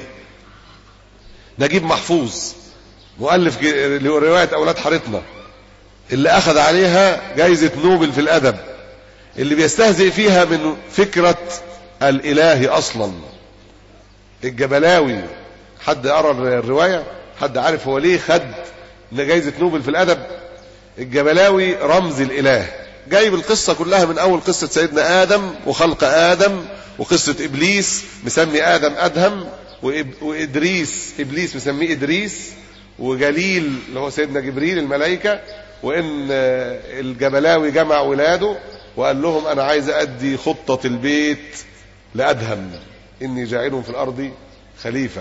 نجيب محفوظ مؤلف رواية اولاد حارتنا اللي اخذ عليها جائزة نوبل في الادب، اللي بيستهزئ فيها من فكرة الاله اصلا. الجبلاوي، حد قرأ الرواية؟ حد عارف هو ليه خد جائزة نوبل في الادب؟ الجبلاوي رمز الاله، جايب القصة كلها من اول قصة سيدنا ادم وخلق ادم، وقصة ابليس مسمي ادم ادهم، وادريس ابليس مسميه ادريس، وجليل اللي هو سيدنا جبريل الملائكة. وان الجبلاوي جمع ولاده وقال لهم انا عايز ادي خطة البيت لادهم، اني جاعلهم في الارض خليفة.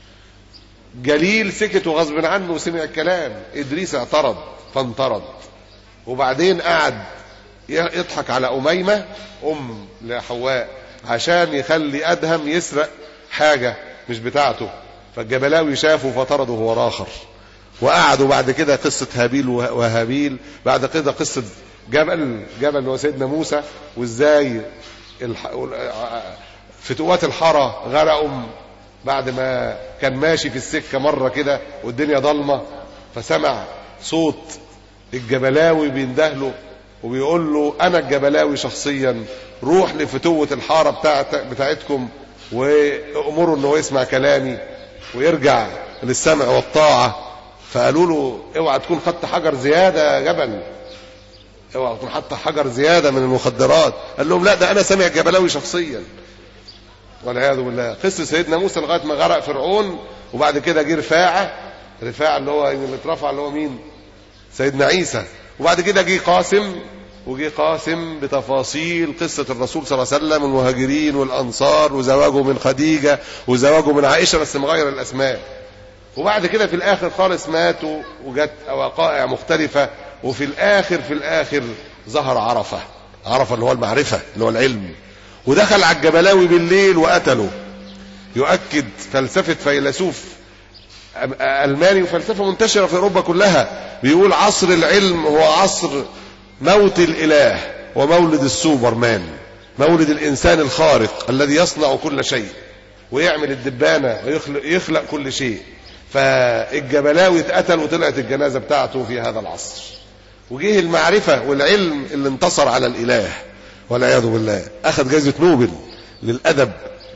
جليل سكت وغصب عنه وسمع الكلام. ادريس اعترض فانطرد، وبعدين قعد يضحك على اميمة ام لحواء عشان يخلي ادهم يسرق حاجة مش بتاعته. فالجبلاوي شافه فطرده هو راخر. وقعدوا بعد كده قصة هابيل وهابيل، بعد كده قصة جبل هو سيدنا موسى، وازاي فتوات الحارة غرقوا بعد ما كان ماشي في السكة مرة كده والدنيا ضلمة، فسمع صوت الجبلاوي بيندهله وبيقول له انا الجبلاوي شخصيا، روح لفتوة الحارة بتاعتكم وامروا انه يسمع كلامي ويرجع للسمع والطاعة. فقالوا له اوعى تكون خدت حجر زيادة يا جبل، اوعى تكون حتى حجر زيادة من المخدرات. قال لهم لا، ده انا سامع الجبلاوي شخصيا. والعياذ بالله. قصة سيدنا موسى لغاية ما غرق فرعون، وبعد كده جه رفاعة اللي هو اللي اترفع اللي هو مين؟ سيدنا عيسى. وبعد كده جه قاسم بتفاصيل قصة الرسول صلى الله عليه وسلم، المهاجرين والأنصار، وزواجه من خديجة وزواجه من عائشة، بس مغير الأسماء. وبعد كده في الآخر خالص ماتوا وجت وقائع مختلفة، وفي الآخر ظهر عرفة اللي هو المعرفة اللي هو العلم، ودخل على الجبلاوي بالليل وقتله. يؤكد فلسفة فيلسوف ألماني وفلسفة منتشرة في أوروبا كلها، بيقول عصر العلم هو عصر موت الإله ومولد السوبرمان، مولد الإنسان الخارق الذي يصنع كل شيء ويعمل الدبانة ويخلق كل شيء. فالجبلاوي اتقتل وطلعت الجنازة بتاعته في هذا العصر، وجه المعرفة والعلم اللي انتصر على الإله والعياذ بالله. أخذ جائزة نوبل للأدب.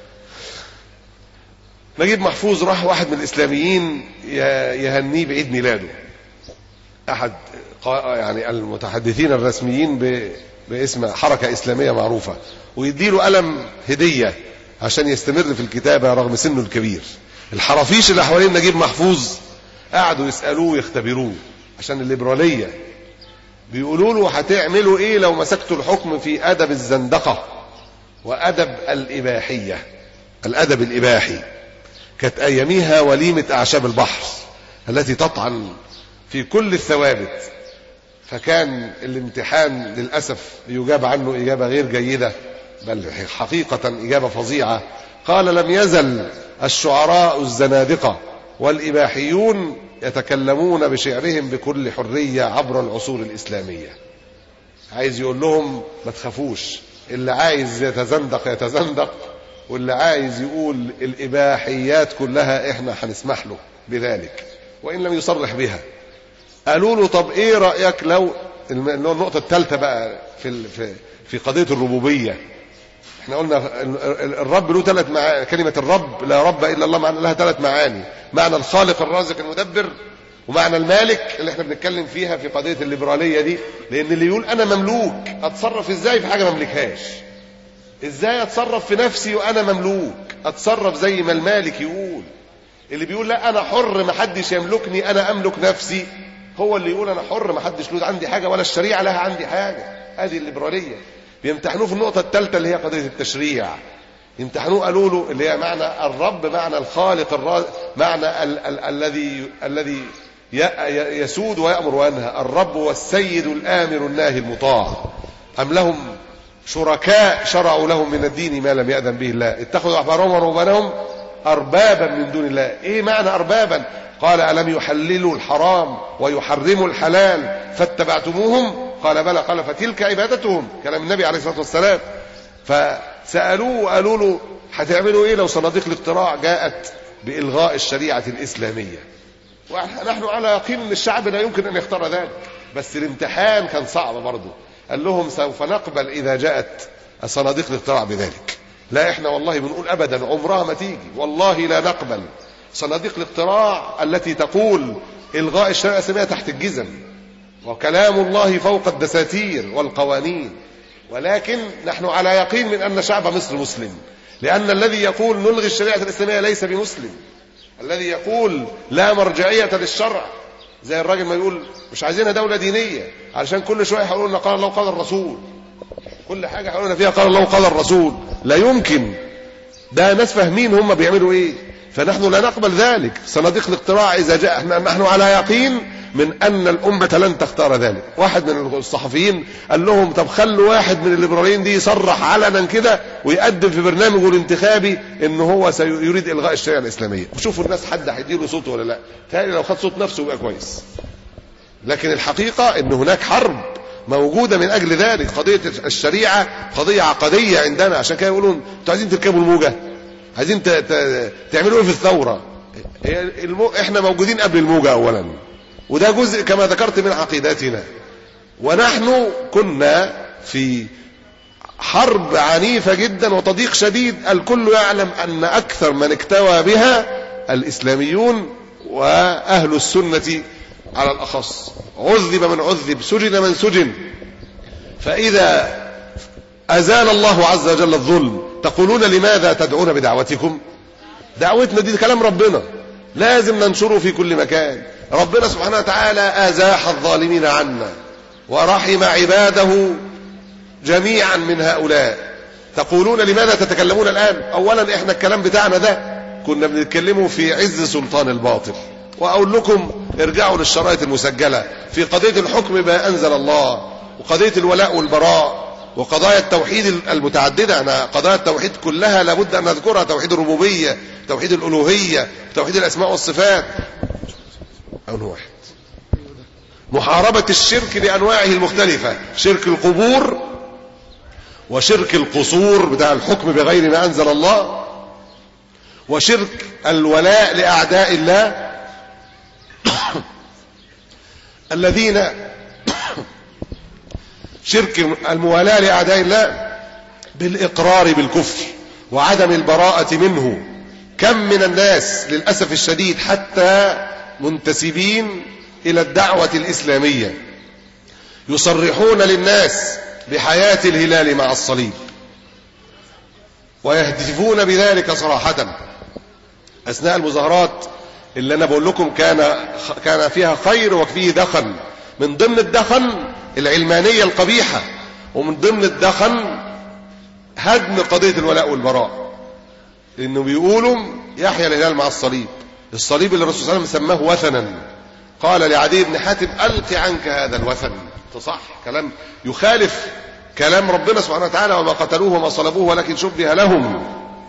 نجيب محفوظ راح واحد من الإسلاميين يهنيه بعيد ميلاده، أحد يعني المتحدثين الرسميين باسم حركة إسلامية معروفة، ويديله قلم هدية عشان يستمر في الكتابة رغم سنه الكبير. الحرافيش اللي حوالين نجيب محفوظ قعدوا يسألوه ويختبروه عشان الليبرالية. بيقولوا له هتعملوا ايه لو مسكتوا الحكم في أدب الزندقة وأدب الإباحية؟ الأدب الإباحي كانت أياميها وليمة أعشاب البحر التي تطعن في كل الثوابت. فكان الامتحان للأسف يجاب عنه إجابة غير جيدة، بل حقيقة إجابة فظيعة. قال لم يزل الشعراء الزنادقة والإباحيون يتكلمون بشعرهم بكل حرية عبر العصور الإسلامية. عايز يقول لهم ما تخافوش، اللي عايز يتزندق يتزندق، واللي عايز يقول الإباحيات كلها احنا هنسمح له بذلك وإن لم يصرح بها. قالوا له طب ايه رأيك لو النقطة الثالثة بقى في قضية الربوبية، احنا قلنا الرب له 3 معاني. كلمة الرب لا رب إلا الله معنى لها 3 معاني: معنى الخالق الرازق المدبر، ومعنى المالك اللي احنا بنتكلم فيها في قضية الليبرالية دي، لأن اللي يقول أنا مملوك أتصرف إزاي في حاجة مملكهاش؟ إزاي أتصرف في نفسي وأنا مملوك؟ أتصرف زي ما المالك يقول. اللي بيقول لا أنا حر ما حدش يملكني أنا أملك نفسي، هو اللي يقول أنا حر ما حدش له عندي حاجة ولا الشريعة لها عندي حاجة. هذه الليبرالية. بيمتحنوه في النقطة الثالثة اللي هي قضية التشريع. يمتحنوه قالوا له اللي هي معنى الرب، معنى الخالق الرازق، معنى الذي يسود ويأمر وينهى. الرب والسيد الآمر الناهي المطاع. أم لهم شركاء شرعوا لهم من الدين ما لم يأذن به الله، اتخذوا أحبارهم ورهبانهم أربابا من دون الله. إيه معنى أربابا؟ قال ألم يحللوا الحرام ويحرموا الحلال فاتبعتموهم؟ قال بلى. قال فتلك عبادتهم. كلام النبي عليه الصلاة والسلام. فسألوه وقالوا له هتعملوا ايه لو صناديق الاقتراع جاءت بإلغاء الشريعة الإسلامية؟ ونحن على يقين ان الشعب لا يمكن ان يختار ذلك، بس الامتحان كان صعب برضه. قال لهم سوف نقبل إذا جاءت صناديق الاقتراع بذلك. لا احنا والله بنقول أبدا عمرها ما تيجي، والله لا نقبل صناديق الاقتراع التي تقول إلغاء الشريعة الإسلامية تحت الجزم، وكلام الله فوق الدساتير والقوانين. ولكن نحن على يقين من أن شعب مصر مسلم، لأن الذي يقول نلغي الشريعة الإسلامية ليس بمسلم. الذي يقول لا مرجعية للشرع، زي الراجل ما يقول مش عايزينها دولة دينية علشان كل شوية يقولوا لنا قال الله قال الرسول، كل حاجة يقولوا لنا فيها قال الله قال الرسول. لا يمكن. ده ناس فاهمين هم بيعملوا ايه. فنحن لا نقبل ذلك. صناديق الاقتراع إذا جاء نحن على يقين من أن الأمة لن تختار ذلك. واحد من الصحفيين قال لهم طب خلوا واحد من الليبراليين دي يصرح علنا كده ويقدم في برنامجه الانتخابي ان هو سيريد إلغاء الشريعة الإسلامية، وشوفوا الناس حد هيديله صوته ولا لا. تاني لو خد صوت نفسه يبقى كويس. لكن الحقيقة ان هناك حرب موجودة من أجل ذلك. قضية الشريعة قضية عقدية عندنا، عشان كده يقولون انتوا عايزين تركبوا الموجة، عايزين تعملوا ايه في الثورة. احنا موجودين قبل الموجة أولا، وده جزء كما ذكرت من عقيدتنا. ونحن كنا في حرب عنيفة جدا وتضييق شديد. الكل يعلم أن أكثر من اكتوى بها الإسلاميون وأهل السنة على الأخص. عذب من عذب، سجن من سجن. فإذا أزال الله عز وجل الظلم تقولون لماذا تدعون بدعوتكم؟ دعوتنا دي كلام ربنا لازم ننشره في كل مكان. ربنا سبحانه وتعالى أزاح الظالمين عنا ورحم عباده جميعا من هؤلاء. تقولون لماذا تتكلمون الآن؟ أولا احنا الكلام بتاعنا ده كنا بنتكلمه في عز سلطان الباطل. وأقول لكم ارجعوا للشرائط المسجلة في قضية الحكم بما أنزل الله، وقضية الولاء والبراء، وقضايا التوحيد المتعددة. أنا قضايا التوحيد كلها لابد أن نذكرها: توحيد الربوبية، توحيد الألوهية، توحيد الأسماء والصفات. أو واحد محاربة الشرك بأنواعه المختلفة: شرك القبور، وشرك القصور بتاع الحكم بغير ما أنزل الله، وشرك الولاء لأعداء الله الذين شرك الموالاة لأعداء الله بالإقرار بالكفر وعدم البراءة منه. كم من الناس للأسف الشديد حتى منتسبين إلى الدعوة الإسلامية يصرحون للناس بحياة الهلال مع الصليب ويهتفون بذلك صراحة أثناء المظاهرات اللي أنا بقول لكم كان فيها خير وفيه دخن. من ضمن الدخن العلمانية القبيحة، ومن ضمن الدخن هدم قضية الولاء والبراء، لأنه بيقولوا يحيى الهلال مع الصليب. الصليب اللي الرسول صلى الله عليه وسلم سماه وثنا، قال لعدي بن حاتم ألق عنك هذا الوثن. تصح كلام يخالف كلام ربنا سبحانه وتعالى: وما قتلوه وما صلبوه ولكن شبه لهم.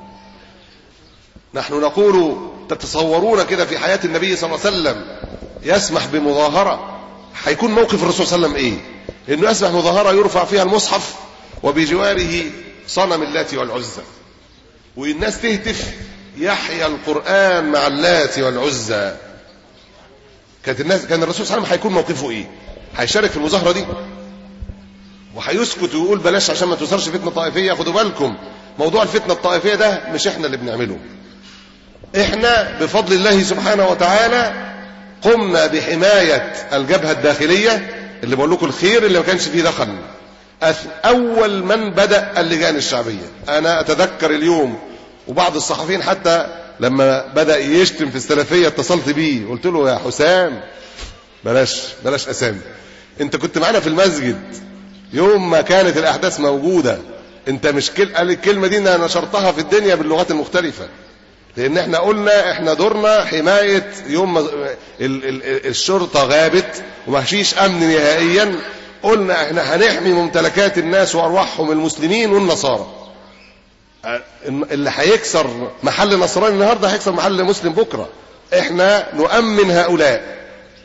نحن نقول تتصورون كده في حياة النبي صلى الله عليه وسلم يسمح بمظاهرة، هيكون موقف الرسول صلى الله عليه وسلم ايه؟ انه يسمح مظاهرة يرفع فيها المصحف وبجواره صنم اللات والعزى، والناس تهتف يحيى القرآن مع اللات والعزى. كان الرسول صلى الله عليه وسلم هيكون موقفه ايه؟ هيشارك في المظاهرة دي وهيسكت ويقول بلاش عشان ما توصلش فتنة طائفية؟ خدوا بالكم موضوع الفتنة الطائفية ده مش احنا اللي بنعمله، احنا بفضل الله سبحانه وتعالى قمنا بحماية الجبهة الداخلية اللي بقول لكم الخير اللي ما كانش فيه دخل. أول من بدأ اللجان الشعبية. أنا أتذكر اليوم وبعض الصحفيين حتى لما بدأ يشتم في السلفية اتصلت بيه قلت له يا حسام بلاش أسامي، أنت كنت معنا في المسجد يوم ما كانت الأحداث موجودة، أنت مش قال الكلمة دي أنا نشرتها في الدنيا باللغات المختلفة، لأن احنا قلنا احنا دورنا حماية يوم ما الشرطة غابت ومفيش أمن نهائيا، قلنا احنا هنحمي ممتلكات الناس وأرواحهم المسلمين والنصارى. اللي هيكسر محل نصراني النهارده هيكسر محل مسلم بكرة. احنا نؤمن هؤلاء.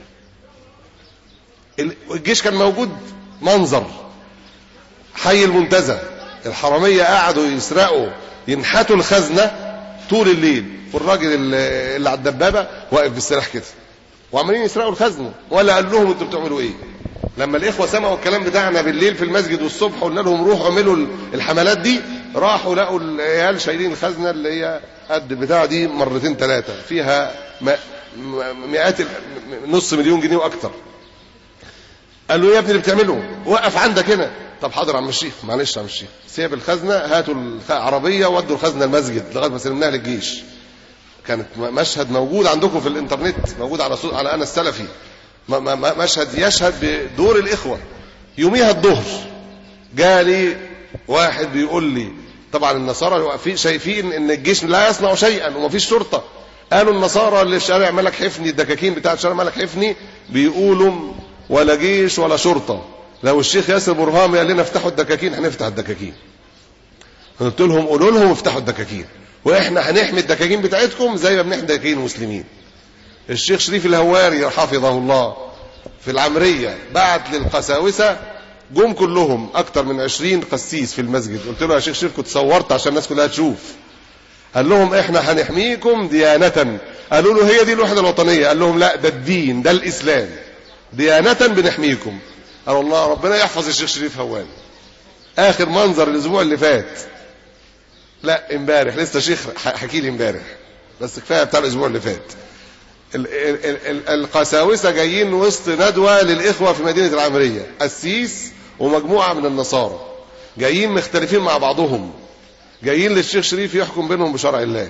الجيش كان موجود، منظر حي المنتزه الحرامية قعدوا يسرقوا ينحتوا الخزنة طول الليل، والراجل اللي على الدبابة واقف بالسلاح كده وعمالين يسرقوا الخزنة، ولا قال لهم انتوا بتعملوا ايه؟ لما الاخوة سمعوا الكلام بتاعنا بالليل في المسجد والصبح قلنا لهم روحوا اعملوا الحملات دي، راحوا لقوا العيال شايلين الخزنة اللي هي قد البتاعة دي مرتين ثلاثة فيها مئات نص مليون جنيه واكتر. قالوا يا ابني اللي بتعمله وقف عندك هنا. طب حاضر عم الشيخ، معلش عم الشيخ، سيب الخزنه، هاتوا العربيه ودوا الخزنه المسجد لغايه ما سلمناها للجيش. كانت مشهد موجود عندكم في الانترنت، موجود على انا السلفي، مشهد يشهد بدور الاخوه. يوميها الظهر جالي واحد بيقول لي طبعا النصارى واقفين شايفين ان الجيش لا يصنع شيئا ومفيش شرطه، قالوا النصارى اللي في شارع ملك حفني الدكاكين بتاعه شارع ملك حفني بيقولوا ولا جيش ولا شرطه، لو الشيخ ياسر برهامي قال لنا افتحوا الدكاكين هنفتح الدكاكين. قلت لهم قولوا لهم افتحوا الدكاكين واحنا هنحمي الدكاكين بتاعتكم زي ما بنحمي دكاكين المسلمين. الشيخ شريف الهواري حفظه الله في العمريه بعت للقساوسه جم كلهم اكتر من 20 قسيس في المسجد. قلت له يا شيخ شريف كنت صورت عشان الناس كلها تشوف. قال لهم احنا هنحميكم ديانه. قالوا له هي دي الوحده الوطنيه؟ قال لهم لا، ده الدين، ده الاسلام، ديانه بنحميكم. قال الله ربنا يحفظ الشيخ شريف هوان. اخر منظر الاسبوع اللي فات، لا امبارح، لسه الشيخ حكي لي امبارح بس كفايه بتاع الاسبوع اللي فات، القساوسه جايين وسط ندوه للاخوه في مدينه العمريه، قسيس ومجموعه من النصارى جايين مختلفين مع بعضهم، جايين للشيخ شريف يحكم بينهم بشرع الله.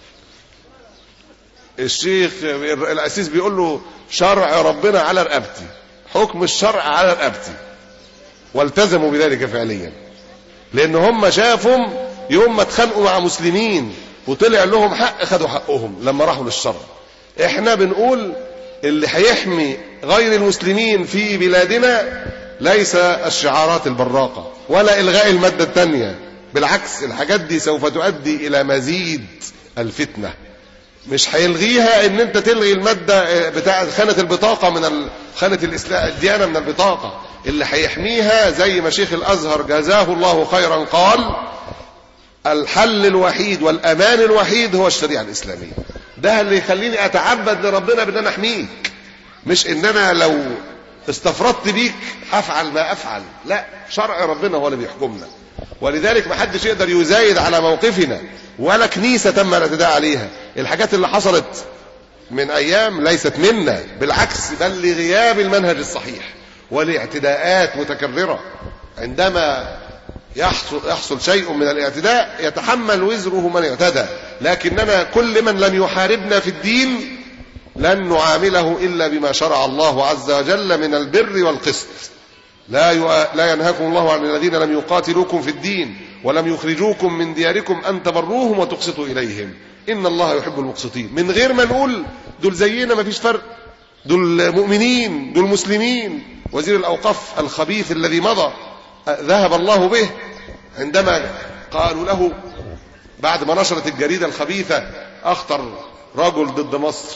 الشيخ القسيس بيقول له شرع ربنا على رقبتي، حكم الشرع على رقبتي، والتزموا بذلك فعليا، لان هم شافهم يوم ما اتخانقوا مع مسلمين وطلع لهم حق خدوا حقهم لما راحوا للشرع. احنا بنقول اللي هيحمي غير المسلمين في بلادنا ليس الشعارات البراقة ولا الغاء المادة الثانية، بالعكس الحاجات دي سوف تؤدي الى مزيد الفتنة. مش هيلغيها ان انت تلغي المادة بتاع خانة البطاقة من خانة الديانة من البطاقة، اللي هيحميها زي ما شيخ الازهر جزاه الله خيرا قال الحل الوحيد والامان الوحيد هو الشريعة الاسلامية. ده اللي يخليني اتعبد لربنا بان انا احميك، مش ان انا لو استفردت بيك افعل ما افعل، لا، شرع ربنا هو اللي بيحكمنا. ولذلك ما حدش يقدر يزايد على موقفنا ولا كنيسة تم الاعتداء عليها. الحاجات اللي حصلت من ايام ليست منا، بالعكس بل لغياب المنهج الصحيح ولاعتداءات متكررة. عندما يحصل شيء من الاعتداء يتحمل وزره من اعتدى، لكننا كل من لم يحاربنا في الدين لن نعامله إلا بما شرع الله عز وجل من البر والقسط. لا ينهاكم الله عن الذين لم يقاتلوكم في الدين ولم يخرجوكم من دياركم أن تبروهم وتقسطوا إليهم إن الله يحب المقسطين. من غير ما نقول دول زينا ما فيش فرق، دول مؤمنين، دول مسلمين. وزير الأوقاف الخبيث الذي مضى ذهب الله به عندما قالوا له بعد ما نشرت الجريدة الخبيثة أخطر رجل ضد مصر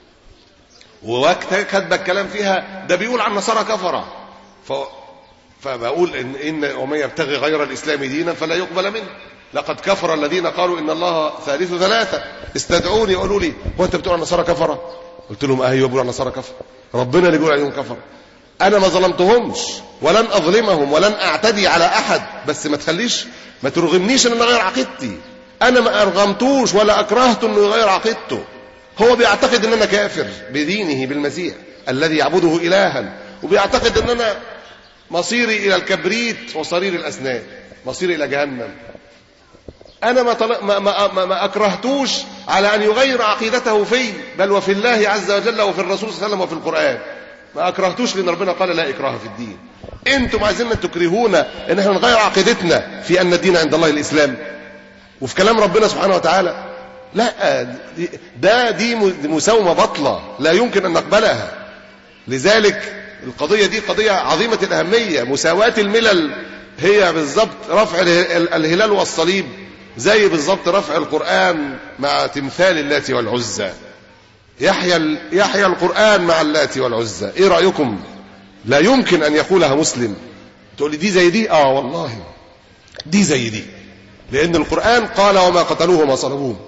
وكتب الكلام فيها ده بيقول عن النصارى كفرة، فبقول إن ومن يبتغي غير الإسلام دينا فلا يقبل منه. لقد كفر الذين قالوا إن الله ثالث ثلاثة. استدعوني قالوا لي هو أنت بتقول عن النصارى كفرة؟ قلت لهم أيوه بيقولوا عن النصارى كفرة، ربنا اللي بيقول عليهم كفرة. أنا ما ظلمتهمش ولن أظلمهم ولن أعتدي على أحد، بس ما تخليش ما ترغمنيش ان انا اغير عقيدتي. انا ما ارغمتوش ولا اكرهته انه يغير عقيدته. هو بيعتقد ان انا كافر بدينه بالمسيح الذي يعبده الها، وبيعتقد ان انا مصيري الى الكبريت وصرير الاسنان، مصيري الى جهنم. انا ما اكرهتوش على ان يغير عقيدته في، بل وفي الله عز وجل وفي الرسول صلى الله عليه وسلم وفي القرآن. ما اكرهتوش لان ربنا قال لا اكراه في الدين. انتم عايزين تكرهونا ان احنا نغير عقيدتنا في ان الدين عند الله الاسلام وفي كلام ربنا سبحانه وتعالى. لا، دي مساومة بطلة لا يمكن ان نقبلها. لذلك القضية دي قضية عظيمة الأهمية. مساواة الملل هي بالضبط رفع الهلال والصليب، زي بالضبط رفع القرآن مع تمثال اللات والعزى. يحيى القرآن مع اللات والعزى. ايه رأيكم؟ لا يمكن ان يقولها مسلم. تقول لي دي زي دي؟ والله دي زي دي، لان القرآن قال وما قتلوه وما صلبوه.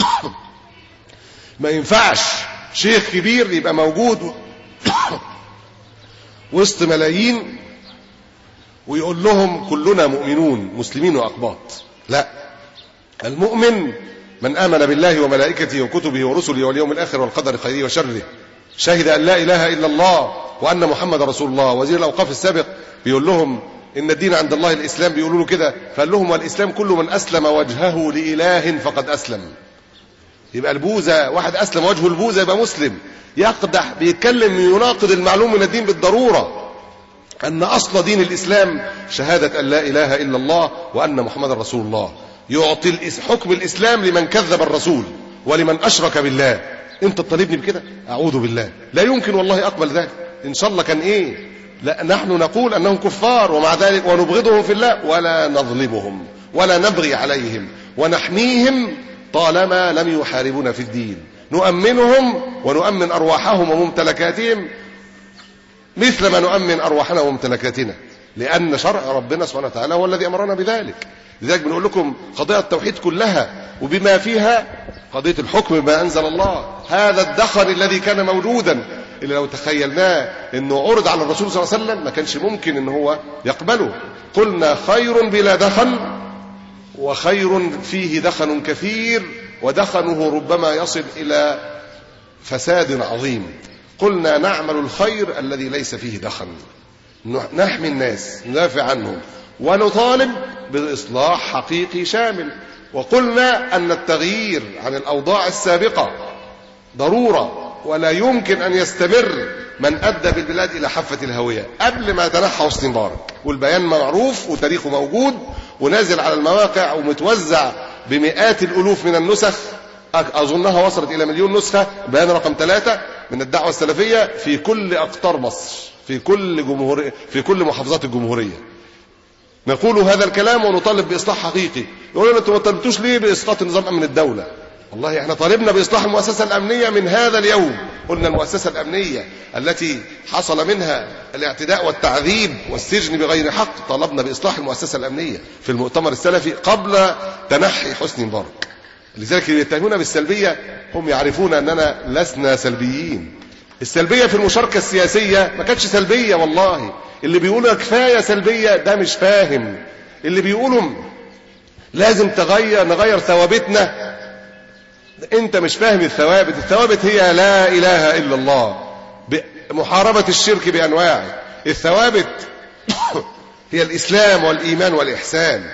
ما ينفعش شيخ كبير يبقى موجود وسط ملايين ويقول لهم كلنا مؤمنون مسلمين وأقباط. لا، المؤمن من آمن بالله وملائكته وكتبه ورسله واليوم الآخر والقدر خيره وشره، شهد أن لا إله إلا الله وأن محمد رسول الله. وزير الأوقاف السابق بيقول لهم إن الدين عند الله الإسلام، بيقولوا له كده، فقال لهم والإسلام كل من أسلم وجهه لإله فقد أسلم. يبقى البوذا، واحد أسلم وجهه البوذا يبقى مسلم. يقدح بيتكلم يناقض المعلوم من الدين بالضرورة، أن أصل دين الإسلام شهادة أن لا إله إلا الله وأن محمد رسول الله. يعطي حكم الإسلام لمن كذب الرسول ولمن أشرك بالله. أنت تطالبني بكده؟ أعوذ بالله، لا يمكن والله أقبل ذلك. إن شاء الله كان إيه؟ لا، نحن نقول أنهم كفار ومع ذلك ونبغضهم في الله ولا نظلمهم ولا نبغي عليهم ونحميهم طالما لم يحاربونا في الدين. نؤمنهم ونؤمن أرواحهم وممتلكاتهم مثل ما نؤمن أرواحنا وممتلكاتنا، لأن شرع ربنا سبحانه وتعالى هو الذي أمرنا بذلك. لذلك بنقول لكم قضية التوحيد كلها وبما فيها قضية الحكم بما أنزل الله. هذا الدخن الذي كان موجودا اللي لو تخيلناه أنه عرض على الرسول صلى الله عليه وسلم ما كانش ممكن أنه هو يقبله. قلنا خير بلا دخن وخير فيه دخن كثير ودخنه ربما يصل إلى فساد عظيم. قلنا نعمل الخير الذي ليس فيه دخن، نحمي الناس، ندافع عنهم، ونطالب بإصلاح حقيقي شامل. وقلنا أن التغيير عن الأوضاع السابقة ضرورة، ولا يمكن أن يستمر من أدى بالبلاد إلى حافة الهوية قبل ما تنحى حسني مبارك. والبيان معروف وتاريخه موجود ونازل على المواقع ومتوزع بمئات الألوف من النسخ، أظنها وصلت إلى 1,000,000 نسخة. بيان رقم 3 من الدعوة السلفية في كل أقطار مصر، في كل محافظات الجمهورية. نقول هذا الكلام ونطالب بإصلاح حقيقي. يقولون أنتم ما طالبتوش ليه بإسقاط نظام أمن الدولة؟ والله احنا طالبنا بإصلاح المؤسسة الأمنية من هذا اليوم. قلنا المؤسسة الأمنية التي حصل منها الاعتداء والتعذيب والسجن بغير حق، طالبنا بإصلاح المؤسسة الأمنية في المؤتمر السلفي قبل تنحي حسني مبارك. لذلك اللي يتهمون بالسلبية هم يعرفون أننا لسنا سلبيين. السلبية في المشاركة السياسية ما كانتش سلبية والله. اللي بيقولوا كفاية سلبية ده مش فاهم. اللي بيقولوا لازم نغير ثوابتنا، انت مش فاهم الثوابت. الثوابت هي لا اله الا الله، محاربة الشرك بانواعه. الثوابت هي الاسلام والايمان والاحسان.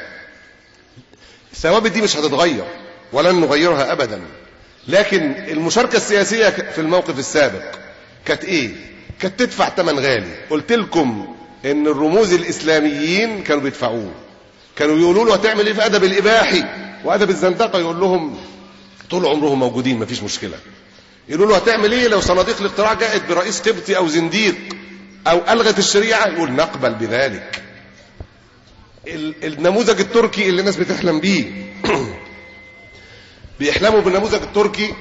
الثوابت دي مش هتتغير ولن نغيرها ابدا. لكن المشاركة السياسية في الموقف السابق كانت ايه؟ كانت تدفع ثمن غالي. قلت لكم ان الرموز الاسلاميين كانوا بيدفعوه. كانوا يقولوا له هتعمل ايه في ادب الاباحي وادب الزندقه؟ يقول لهم طول عمرهم موجودين مفيش مشكله. يقولوا له هتعمل ايه لو صناديق الاقتراع جاءت برئيس قبطي او زنديق او الغت الشريعه؟ يقول نقبل بذلك. النموذج التركي اللي الناس بتحلم بيه بيحلموا بالنموذج التركي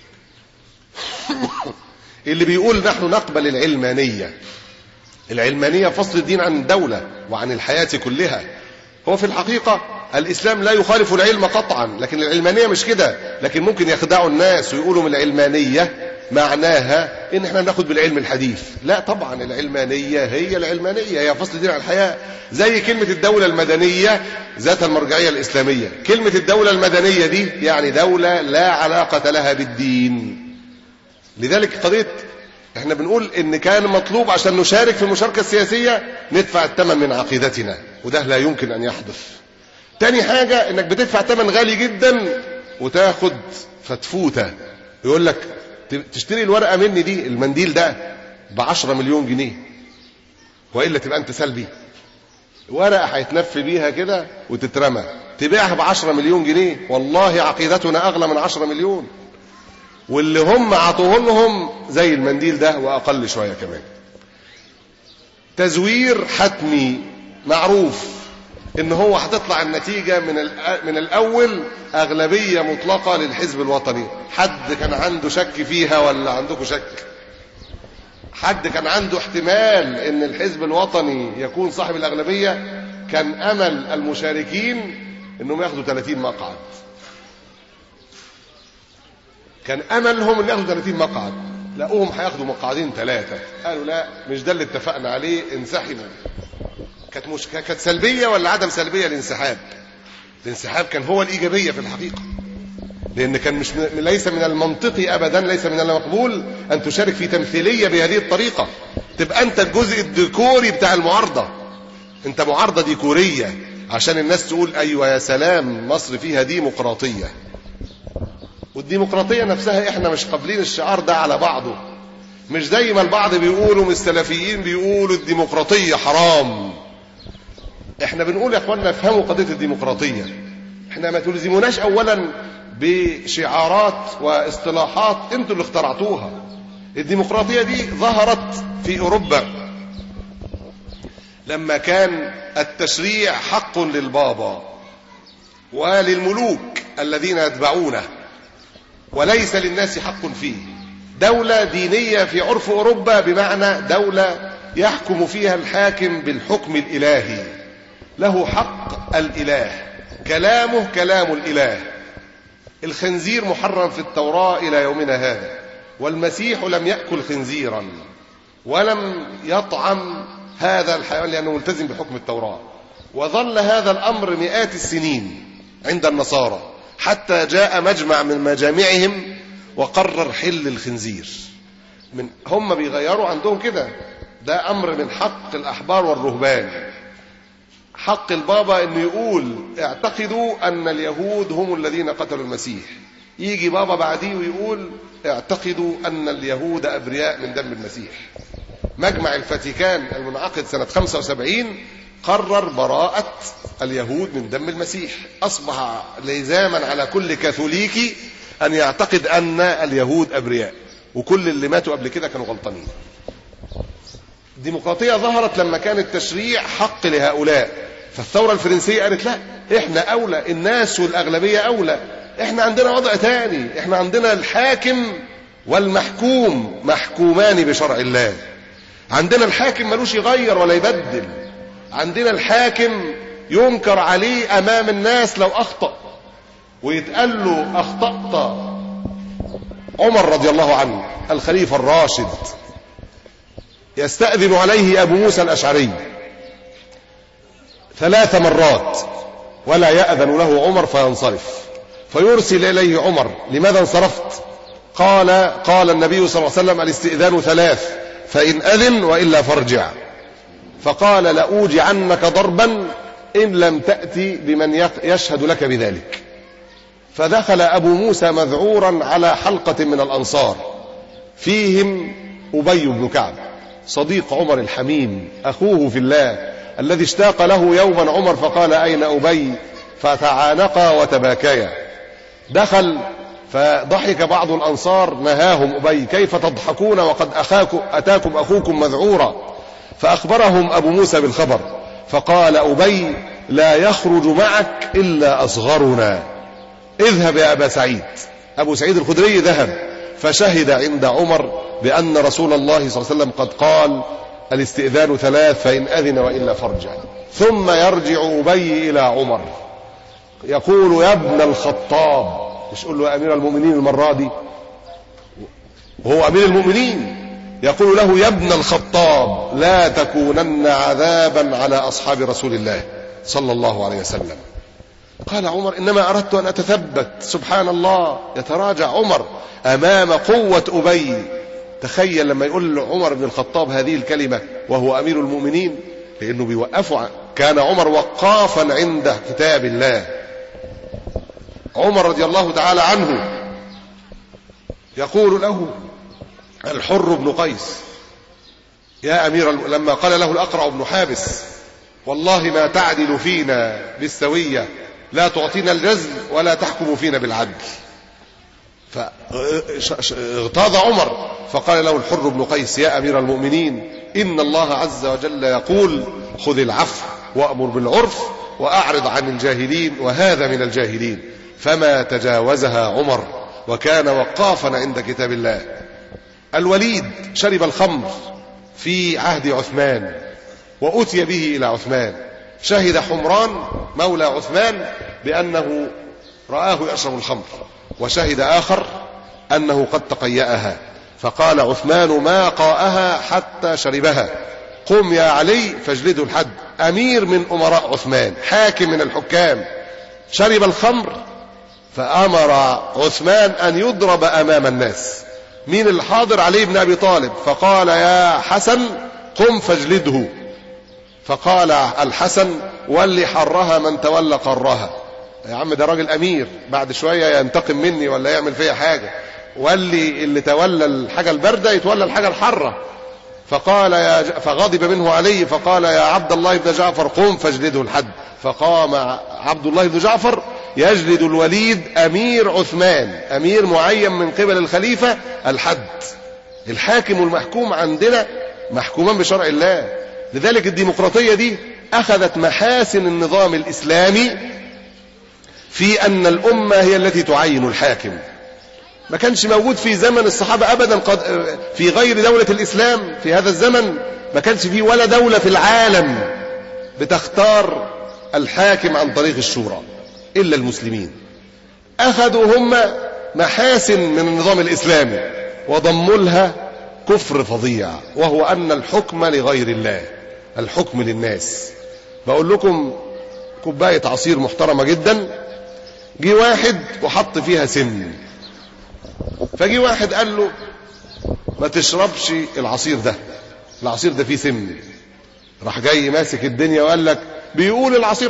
اللي بيقول نحن نقبل العلمانية فصل الدين عن الدولة وعن الحياة كلها. هو في الحقيقة الإسلام لا يخالف العلم قطعا، لكن العلمانية مش كده. لكن ممكن يخدعوا الناس ويقولوا من العلمانية معناها ان احنا ناخد بالعلم الحديث. لا طبعا، العلمانية هي العلمانية، هي فصل دين عن الحياة. زي كلمة الدولة المدنية ذات المرجعية الإسلامية، كلمة الدولة المدنية دي يعني دولة لا علاقة لها بالدين. لذلك قضية احنا بنقول ان كان مطلوب عشان نشارك في المشاركة السياسية ندفع الثمن من عقيدتنا، وده لا يمكن ان يحدث. تاني حاجة انك بتدفع ثمن غالي جدا وتاخد فتفوتة. يقول لك تشتري الورقة مني دي، المنديل ده ب10 مليون جنيه، وإلا تبقى انت سلبي. ورقة هيتنفي بيها كده وتترمى، تبيعها ب10 مليون جنيه. والله عقيدتنا اغلى من 10 مليون، واللي هم عطوه لهم زي المنديل ده واقل شوية كمان. تزوير حتمي معروف ان هو هتطلع النتيجة من الاول اغلبية مطلقة للحزب الوطني. حد كان عنده شك فيها ولا عندكم شك؟ حد كان عنده احتمال ان الحزب الوطني يكون صاحب الاغلبية؟ كان امل المشاركين انهم ياخدوا 30 مقعد، كان املهم ان ياخدوا 30 مقعد، لقوهم هياخدوا مقعدين 3. قالوا لا، مش ده اللي اتفقنا عليه، انسحبوا. كانت سلبية ولا عدم سلبية الانسحاب؟ الانسحاب كان هو الإيجابية في الحقيقة، لأن كان ليس من المنطقي أبدا، ليس من المقبول أن تشارك في تمثيلية بهذه الطريقة. تبقى أنت الجزء الديكوري بتاع المعارضة، أنت معارضة ديكورية عشان الناس تقول أيوة يا سلام مصر فيها ديمقراطية. والديمقراطية نفسها إحنا مش قابلين الشعار ده على بعضه. مش زي ما البعض بيقولوا، من السلفيين بيقولوا الديمقراطية حرام. احنا بنقول يا اخواننا افهموا قضية الديمقراطية. احنا ما تلزموناش اولا بشعارات واصطلاحات انتوا اللي اخترعتوها. الديمقراطية دي ظهرت في اوروبا لما كان التشريع حق للبابا وللملوك الذين يتبعونه، وليس للناس حق فيه. دولة دينية في عرف اوروبا بمعنى دولة يحكم فيها الحاكم بالحكم الالهي، له حق الاله، كلامه كلام الاله. الخنزير محرم في التوراة الى يومنا هذا، والمسيح لم يأكل خنزيرا ولم يطعم هذا الحيوان لانه ملتزم بحكم التوراة. وظل هذا الامر مئات السنين عند النصارى حتى جاء مجمع من مجامعهم وقرر حل الخنزير. هم بيغيروا عندهم كده، ده امر من حق الاحبار والرهبان. حق البابا انه يقول اعتقدوا ان اليهود هم الذين قتلوا المسيح، يجي بابا بعديه ويقول اعتقدوا ان اليهود ابرياء من دم المسيح. مجمع الفاتيكان المنعقد سنة 75 قرر براءة اليهود من دم المسيح. اصبح لزاما على كل كاثوليكي ان يعتقد ان اليهود ابرياء، وكل اللي ماتوا قبل كده كانوا غلطانين. الديمقراطية ظهرت لما كان التشريع حق لهؤلاء، فالثورة الفرنسية قالت لا، احنا اولى، الناس والاغلبية اولى. احنا عندنا وضع تاني، احنا عندنا الحاكم والمحكوم محكومان بشرع الله. عندنا الحاكم ملوش يغير ولا يبدل، عندنا الحاكم ينكر عليه امام الناس لو اخطأ ويتقال له اخطأت. عمر رضي الله عنه الخليفة الراشد يستأذن عليه ابو موسى الاشعري 3 مرات ولا يأذن له عمر فينصرف، فيرسل اليه عمر لماذا انصرفت؟ قال النبي صلى الله عليه وسلم الاستئذان 3، فإن أذن وإلا فارجع. فقال لأوجعنك ضربا إن لم تأتي بمن يشهد لك بذلك. فدخل أبو موسى مذعورا على حلقة من الأنصار فيهم أبي بن كعب صديق عمر الحميم، أخوه في الله الذي اشتاق له يوما عمر فقال أين أبي؟ فتعانقا وتباكيا. دخل فضحك بعض الأنصار نهاهم أبي كيف تضحكون وقد أتاكم أخوكم مذعورا؟ فأخبرهم أبو موسى بالخبر فقال أبي لا يخرج معك إلا أصغرنا، اذهب يا أبا سعيد. أبو سعيد الخدري ذهب فشهد عند عمر بأن رسول الله صلى الله عليه وسلم قد قال الاستئذان 3 فإن أذن وإلا فارجع. ثم يرجع أبي إلى عمر يقول يا ابن الخطاب، مش قول له يا أمير المؤمنين المرة دي، وهو أمير المؤمنين، يقول له: يا ابن الخطاب لا تكونن عذابا على أصحاب رسول الله صلى الله عليه وسلم. قال عمر: إنما أردت أن أتثبت. سبحان الله، يتراجع عمر أمام قوة أبي. تخيل لما يقول عمر بن الخطاب هذه الكلمة وهو أمير المؤمنين، لأنه بيوقفه. كان عمر وقافا عند كتاب الله. عمر رضي الله تعالى عنه يقول له الحر بن قيس: يا أمير لما قال له الأقرع بن حابس: والله ما تعدل فينا بالسوية، لا تعطينا الجزل ولا تحكم فينا بالعدل. فاغتاظ عمر فقال له الحر بن قيس: يا أمير المؤمنين، إن الله عز وجل يقول: خذ العفو وأمر بالعرف وأعرض عن الجاهلين، وهذا من الجاهلين. فما تجاوزها عمر، وكان وقافا عند كتاب الله. الوليد شرب الخمر في عهد عثمان وأتي به إلى عثمان. شهد حمران مولى عثمان بأنه رآه يشرب الخمر، وشهد آخر أنه قد تقيأها. فقال عثمان: ما قاءها حتى شربها، قم يا علي فاجلده الحد. أمير من أمراء عثمان، حاكم من الحكام، شرب الخمر، فأمر عثمان أن يضرب أمام الناس. مين الحاضر؟ علي بن أبي طالب. فقال: يا حسن قم فاجلده. فقال الحسن: واللي حرها من تولى قرها. يا عم ده راجل أمير، بعد شوية ينتقم مني ولا يعمل فيها حاجة، اللي تولى الحاجة الباردة يتولى الحاجة الحرة. فغضب منه علي فقال: يا عبد الله بن جعفر قم فاجلده الحد. فقام عبد الله بن جعفر يجلد الوليد أمير عثمان، أمير معين من قبل الخليفة، الحد. الحاكم والمحكوم عندنا محكومان بشرع الله. لذلك الديمقراطية دي أخذت محاسن النظام الإسلامي في أن الأمة هي التي تعين الحاكم. ما كانش موجود في زمن الصحابة أبدا، في غير دولة الإسلام في هذا الزمن ما كانش فيه ولا دولة في العالم بتختار الحاكم عن طريق الشورى إلا المسلمين. أخذوا هم محاسن من النظام الإسلامي وضموا لها كفر فظيع، وهو أن الحكم لغير الله، الحكم للناس. بقول لكم كوباية عصير محترمة جدا، جي واحد وحط فيها سم، فجي واحد قال له: ما تشربش العصير ده فيه سم. راح جاي ماسك الدنيا وقال لك: بيقولوا العصير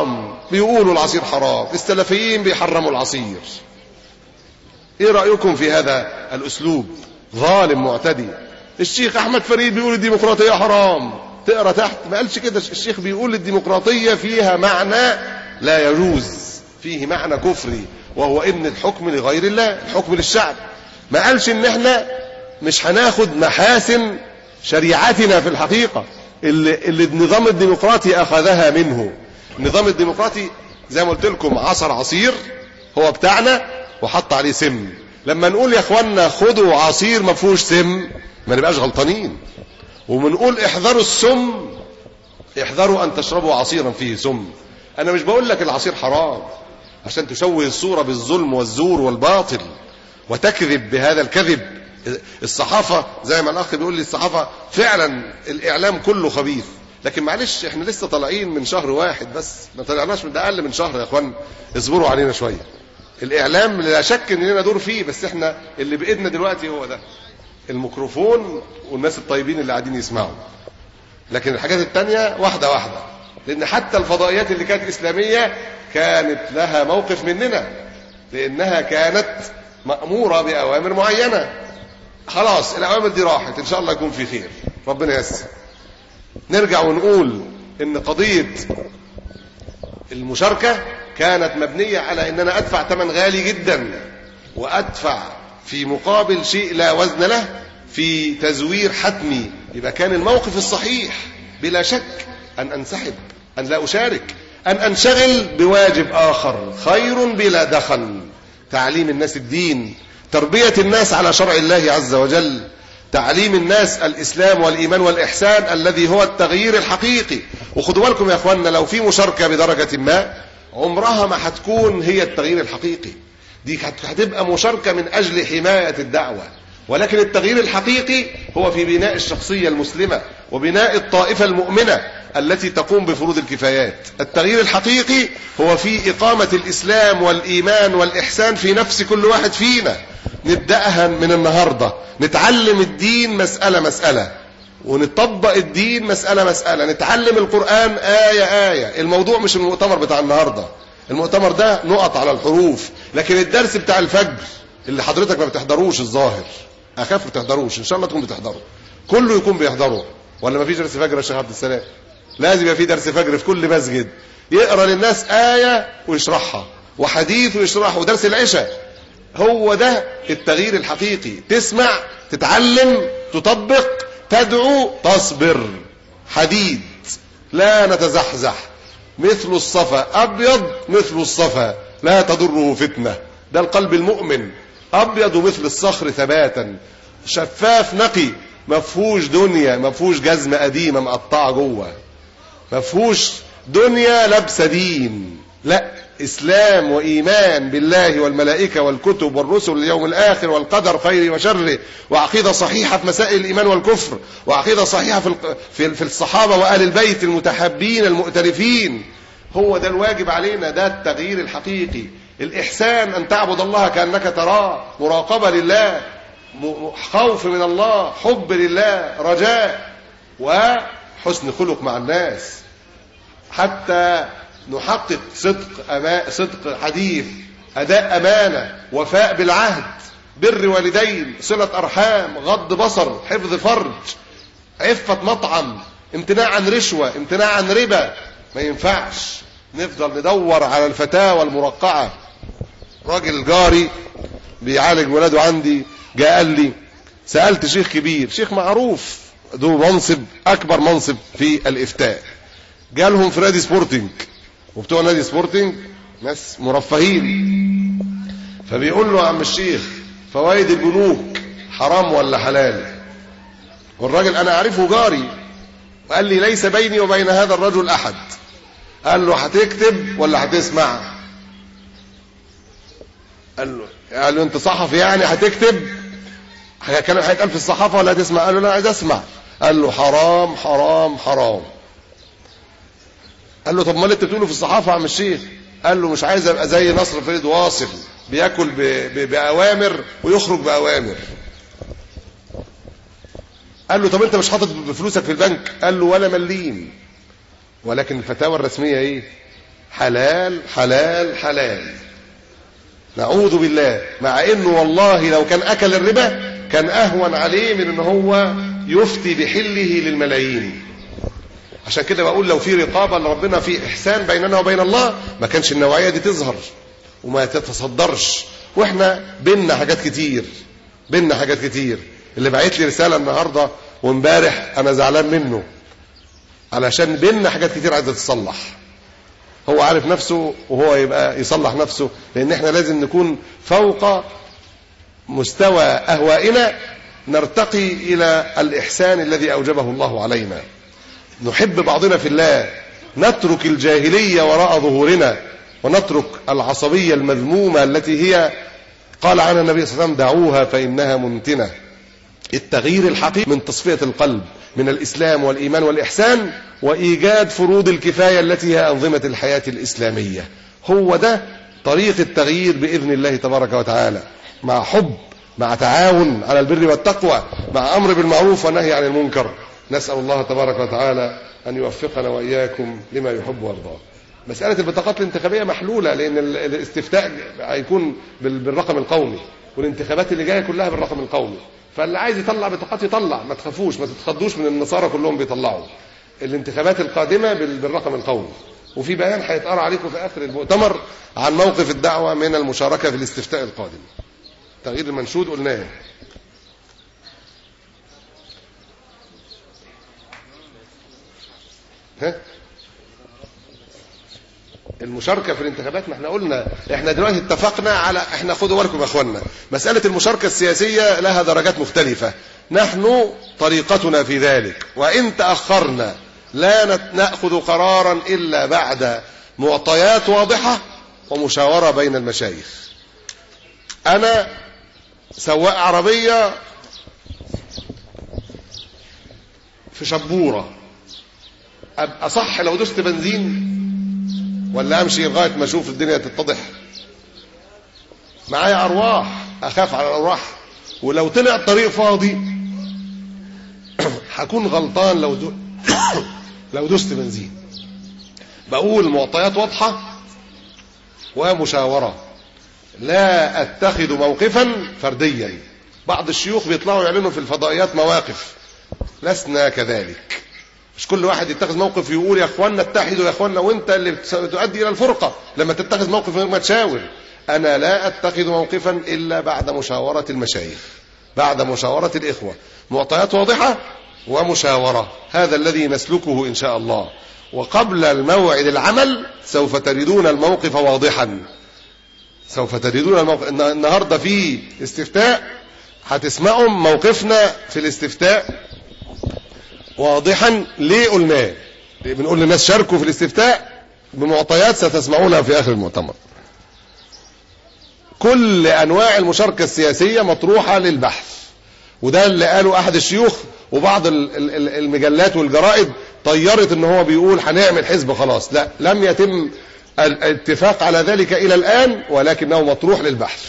حرام، السلفيين بيحرموا العصير. ايه رأيكم في هذا الاسلوب؟ ظالم معتدي. الشيخ احمد فريد بيقول الديمقراطية حرام، تقرأ تحت ما قالش كده. الشيخ بيقول الديمقراطية فيها معنى لا يجوز، فيه معنى كفري، وهو ان الحكم لغير الله، الحكم للشعب. ما قالش ان احنا مش هناخد محاسن شريعتنا في الحقيقة اللي النظام الديمقراطي اخذها منه. النظام الديمقراطي زي ما قلت لكم عصر عصير هو بتاعنا وحط عليه سم. لما نقول يا اخوانا خدوا عصير ما فيهوش سم ما نبقاش غلطانين، وبنقول احذروا السم، احذروا ان تشربوا عصيرا فيه سم. انا مش بقول لك العصير حرام عشان تشوه الصورة بالظلم والزور والباطل وتكذب بهذا الكذب. الصحافة زي ما الأخ بيقول لي، الصحافة فعلا الإعلام كله خبيث، لكن معلش احنا لسه طالعين من شهر واحد بس، ما طلعناش من ده أقل من شهر يا اخوان، اصبروا علينا شوية. الإعلام لا شك ان لنا دور فيه، بس احنا اللي بإيدنا دلوقتي هو ده الميكروفون والناس الطيبين اللي قاعدين يسمعوا، لكن الحاجات التانية واحدة واحدة. لأن حتى الفضائيات اللي كانت إسلامية كانت لها موقف مننا، لأنها كانت مأمورة بأوامر معينة. خلاص الأوامر دي راحت، إن شاء الله يكون في خير، ربنا يسر. نرجع ونقول إن قضية المشاركة كانت مبنية على إن أنا أدفع ثمن غالي جدا، وأدفع في مقابل شيء لا وزن له في تزوير حتمي. يبقى كان الموقف الصحيح بلا شك أن أنسحب، أن لا أشارك، أن أنشغل بواجب آخر خير بلا دخل. تعليم الناس الدين، تربية الناس على شرع الله عز وجل، تعليم الناس الإسلام والإيمان والإحسان الذي هو التغيير الحقيقي. وخدوا بالكم يا أخوانا، لو في مشاركة بدرجة ما عمرها ما هتكون هي التغيير الحقيقي، دي هتبقى مشاركة من أجل حماية الدعوة ولكن التغيير الحقيقي هو في بناء الشخصية المسلمة وبناء الطائفة المؤمنة التي تقوم بفروض الكفايات. التغيير الحقيقي هو في إقامة الإسلام والإيمان والإحسان في نفس كل واحد فينا. نبدأها من النهاردة، نتعلم الدين مسألة مسألة، ونطبق الدين مسألة مسألة، نتعلم القرآن آية آية. الموضوع مش المؤتمر بتاع النهاردة، المؤتمر ده نقط على الحروف، لكن الدرس بتاع الفجر اللي حضرتك ما بتحضروش الظاهر، أخاف ما تحضروش، إن شاء الله تكون بتحضروا، كله يكون بيحضره. ولا ما فيش درس فجر يا شيخ عبد السلام؟ لازم يبقى في درس فجر في كل مسجد، يقرأ للناس آية ويشرحها، وحديث ويشرحه، ودرس العشاء. هو ده التغيير الحقيقي. تسمع، تتعلم، تطبق، تدعو، تصبر. حديد لا نتزحزح، مثل الصفا، أبيض مثل الصفا لا تضره فتنة. ده القلب المؤمن، أبيض مثل الصخر ثباتا، شفاف نقي، مفهوش دنيا، مفهوش جزمة قديمة مقطعة جوه، مفهوش دنيا لابسة دين، لا، إسلام وإيمان بالله والملائكة والكتب والرسل واليوم الآخر والقدر خيره وشره، وعقيدة صحيحة في مسائل الإيمان والكفر، وعقيدة صحيحة في الصحابة وآل البيت المتحبين المؤتلفين. هو ده الواجب علينا، ده التغيير الحقيقي. الإحسان أن تعبد الله كأنك تراه، مراقبة لله، خوف من الله، حب لله، رجاء، وحسن خلق مع الناس، حتى نحقق صدق حديث، أداء أمانة، وفاء بالعهد، بر والدين، صلة أرحام، غض بصر، حفظ فرج، عفة مطعم، امتناع عن رشوة، امتناع عن ربا. ما ينفعش نفضل ندور على الفتاوى المرقعة. راجل جاري بيعالج ولاده عندي جاء قال لي، سألت شيخ كبير، شيخ معروف، ذو منصب، أكبر منصب في الإفتاء، جالهم في نادي سبورتنج، وبتوع نادي سبورتنج ناس مرفهين، فبيقول له يا عم الشيخ، فوائد البنوك حرام ولا حلال؟ والراجل أنا أعرفه جاري، وقال لي ليس بيني وبين هذا الرجل أحد. قال له هتكتب ولا هتسمع؟ قال له انت صحفي يعني هتكتب؟ كلام هيتقال في الصحافة ولا هتسمع؟ قال له لا عايز اسمع. قال له حرام حرام حرام. قال له طب ما اللي انت بتقوله في الصحافة يا عم الشيخ؟ قال له مش عايز ابقى زي نصر فريد واصل بياكل بأوامر ويخرج بأوامر. قال له طب انت مش حاطط فلوسك في البنك؟ قال له ولا مليم، ولكن الفتاوى الرسمية ايه؟ حلال حلال حلال. نعوذ بالله، مع انه والله لو كان اكل الربا كان اهون عليه من ان هو يفتي بحله للملايين. عشان كده بقول لو في رقابة لربنا، في احسان بيننا وبين الله، ما كانش النوعية دي تظهر وما تتصدرش. واحنا بينا حاجات كتير، بينا حاجات كتير. اللي بعت لي رسالة النهاردة وامبارح انا زعلان منه، علشان بينا حاجات كتير عايزة تتصلح. هو عارف نفسه وهو يبقى يصلح نفسه، لان احنا لازم نكون فوق مستوى اهوائنا، نرتقي الى الاحسان الذي اوجبه الله علينا. نحب بعضنا في الله، نترك الجاهلية وراء ظهورنا، ونترك العصبية المذمومة التي هي قال عنها النبي صلى الله عليه وسلم دعوها فإنها منتنة. التغيير الحقيقي من تصفية القلب من الإسلام والإيمان والإحسان، وإيجاد فروض الكفاية التي هي أنظمة الحياة الإسلامية. هو ده طريق التغيير بإذن الله تبارك وتعالى، مع حب، مع تعاون على البر والتقوى، مع أمر بالمعروف والنهي عن المنكر. نسأل الله تبارك وتعالى أن يوفقنا وإياكم لما يحب ويرضى. مسألة البطاقات الانتخابية محلولة، لأن الاستفتاء هيكون بالرقم القومي، والانتخابات اللي جاية كلها بالرقم القومي. فاللي عايز يطلع بطاقات يطلع، ما تخافوش، ما تتخضوش من النصارى كلهم بيطلعوا. الانتخابات القادمة بالرقم القومي. وفي بيان هيتقرأ عليكم في آخر المؤتمر عن موقف الدعوة من المشاركة في الاستفتاء القادم. تغيير المنشود قلناه. المشاركة في الانتخابات، ما احنا قلنا احنا دلوقتي اتفقنا على، احنا خدوا بالكم يا اخوانا، مسألة المشاركة السياسية لها درجات مختلفة. نحن طريقتنا في ذلك، وإن تأخرنا لا نأخذ قرارا إلا بعد معطيات واضحة ومشاورة بين المشايخ. أنا سواق عربية في شبورة، أبقى صح لو دوست بنزين ولا أمشي لغاية ما أشوف الدنيا تتضح؟ معايا أرواح، أخاف على الأرواح، ولو طلع الطريق فاضي هكون غلطان لو دوست بنزين. بقول معطيات واضحة ومشاورة، لا أتخذ موقفا فرديا. بعض الشيوخ بيطلعوا يعلنوا في الفضائيات مواقف، لسنا كذلك. مش كل واحد يتخذ موقف يقول يا اخوانا اتحدوا يا اخوانا، وانت اللي تؤدي الى الفرقة لما تتخذ موقف غير ما تشاور. انا لا اتخذ موقفا الا بعد مشاورة المشايخ، بعد مشاورة الاخوة، معطيات واضحة ومشاورة، هذا الذي نسلكه ان شاء الله. وقبل الموعد العمل سوف تجدون الموقف واضحا، سوف تجدون الموقف. النهاردة في استفتاء، هتسمعوا موقفنا في الاستفتاء واضحا. ليه قلناه؟ بنقول للناس شاركوا في الاستفتاء بمعطيات ستسمعونها في آخر المؤتمر. كل أنواع المشاركة السياسية مطروحة للبحث، وده اللي قاله أحد الشيوخ. وبعض المجلات والجرائد طيرت ان هو بيقول هنعمل حزب خلاص. لا، لم يتم الاتفاق على ذلك إلى الآن، ولكنه مطروح للبحث.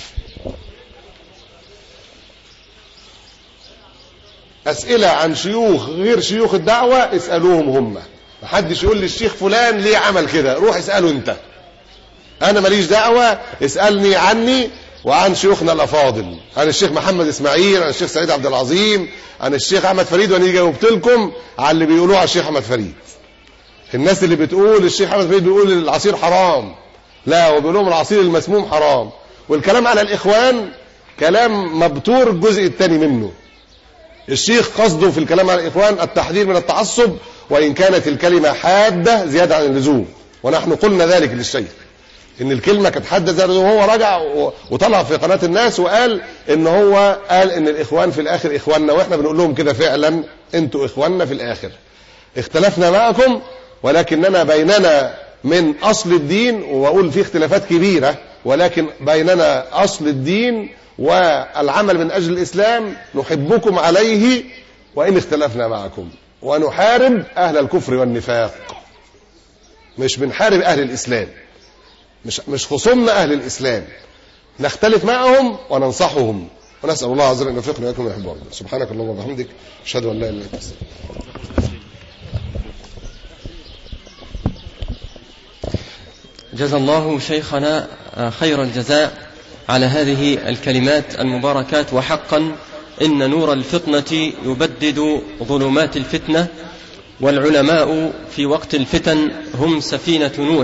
أسئلة عن شيوخ غير شيوخ الدعوة اسألوهم هم، محدش يقول للشيخ فلان ليه عمل كده، روح اسأله انت، أنا ماليش دعوة. اسألني عني وعن شيوخنا الأفاضل، عن الشيخ محمد إسماعيل، عن الشيخ سعيد عبد العظيم، عن الشيخ أحمد فريد، وأنا جاوبت لكم على اللي بيقولوه على الشيخ أحمد فريد. الناس اللي بتقول الشيخ أحمد فريد بيقول العصير حرام، لا، وبيقول لهم العصير المسموم حرام. والكلام على الإخوان كلام مبتور الجزء الثاني منه. الشيخ قصده في الكلام على الإخوان التحذير من التعصب، وإن كانت الكلمة حادة زيادة عن اللزوم، ونحن قلنا ذلك للشيخ إن الكلمة كانت حادة زيادة عن اللزوم. وهو رجع وطلع في قناة الناس وقال إن هو قال إن الإخوان في الآخر إخواننا، وإحنا بنقول لهم كده فعلا، أنتوا إخواننا في الآخر. اختلفنا معكم ولكننا بيننا من أصل الدين، وأقول في اختلافات كبيرة، ولكن بيننا أصل الدين والعمل من أجل الإسلام، نحبكم عليه وإن اختلفنا معكم، ونحارب أهل الكفر والنفاق، مش بنحارب أهل الإسلام، مش خصومنا أهل الإسلام، نختلف معهم وننصحهم، ونسأل الله عز وجل أن يوفقنا وإياكم ويحب ربنا. سبحانك اللهم وبحمدك، أشهد أن لا إله إلا أنت. جزا الله شيخنا خير الجزاء على هذه الكلمات المباركات. وحقا إن نور الفطنة يبدد ظلمات الفتنة، والعلماء في وقت الفتن هم سفينة نوح.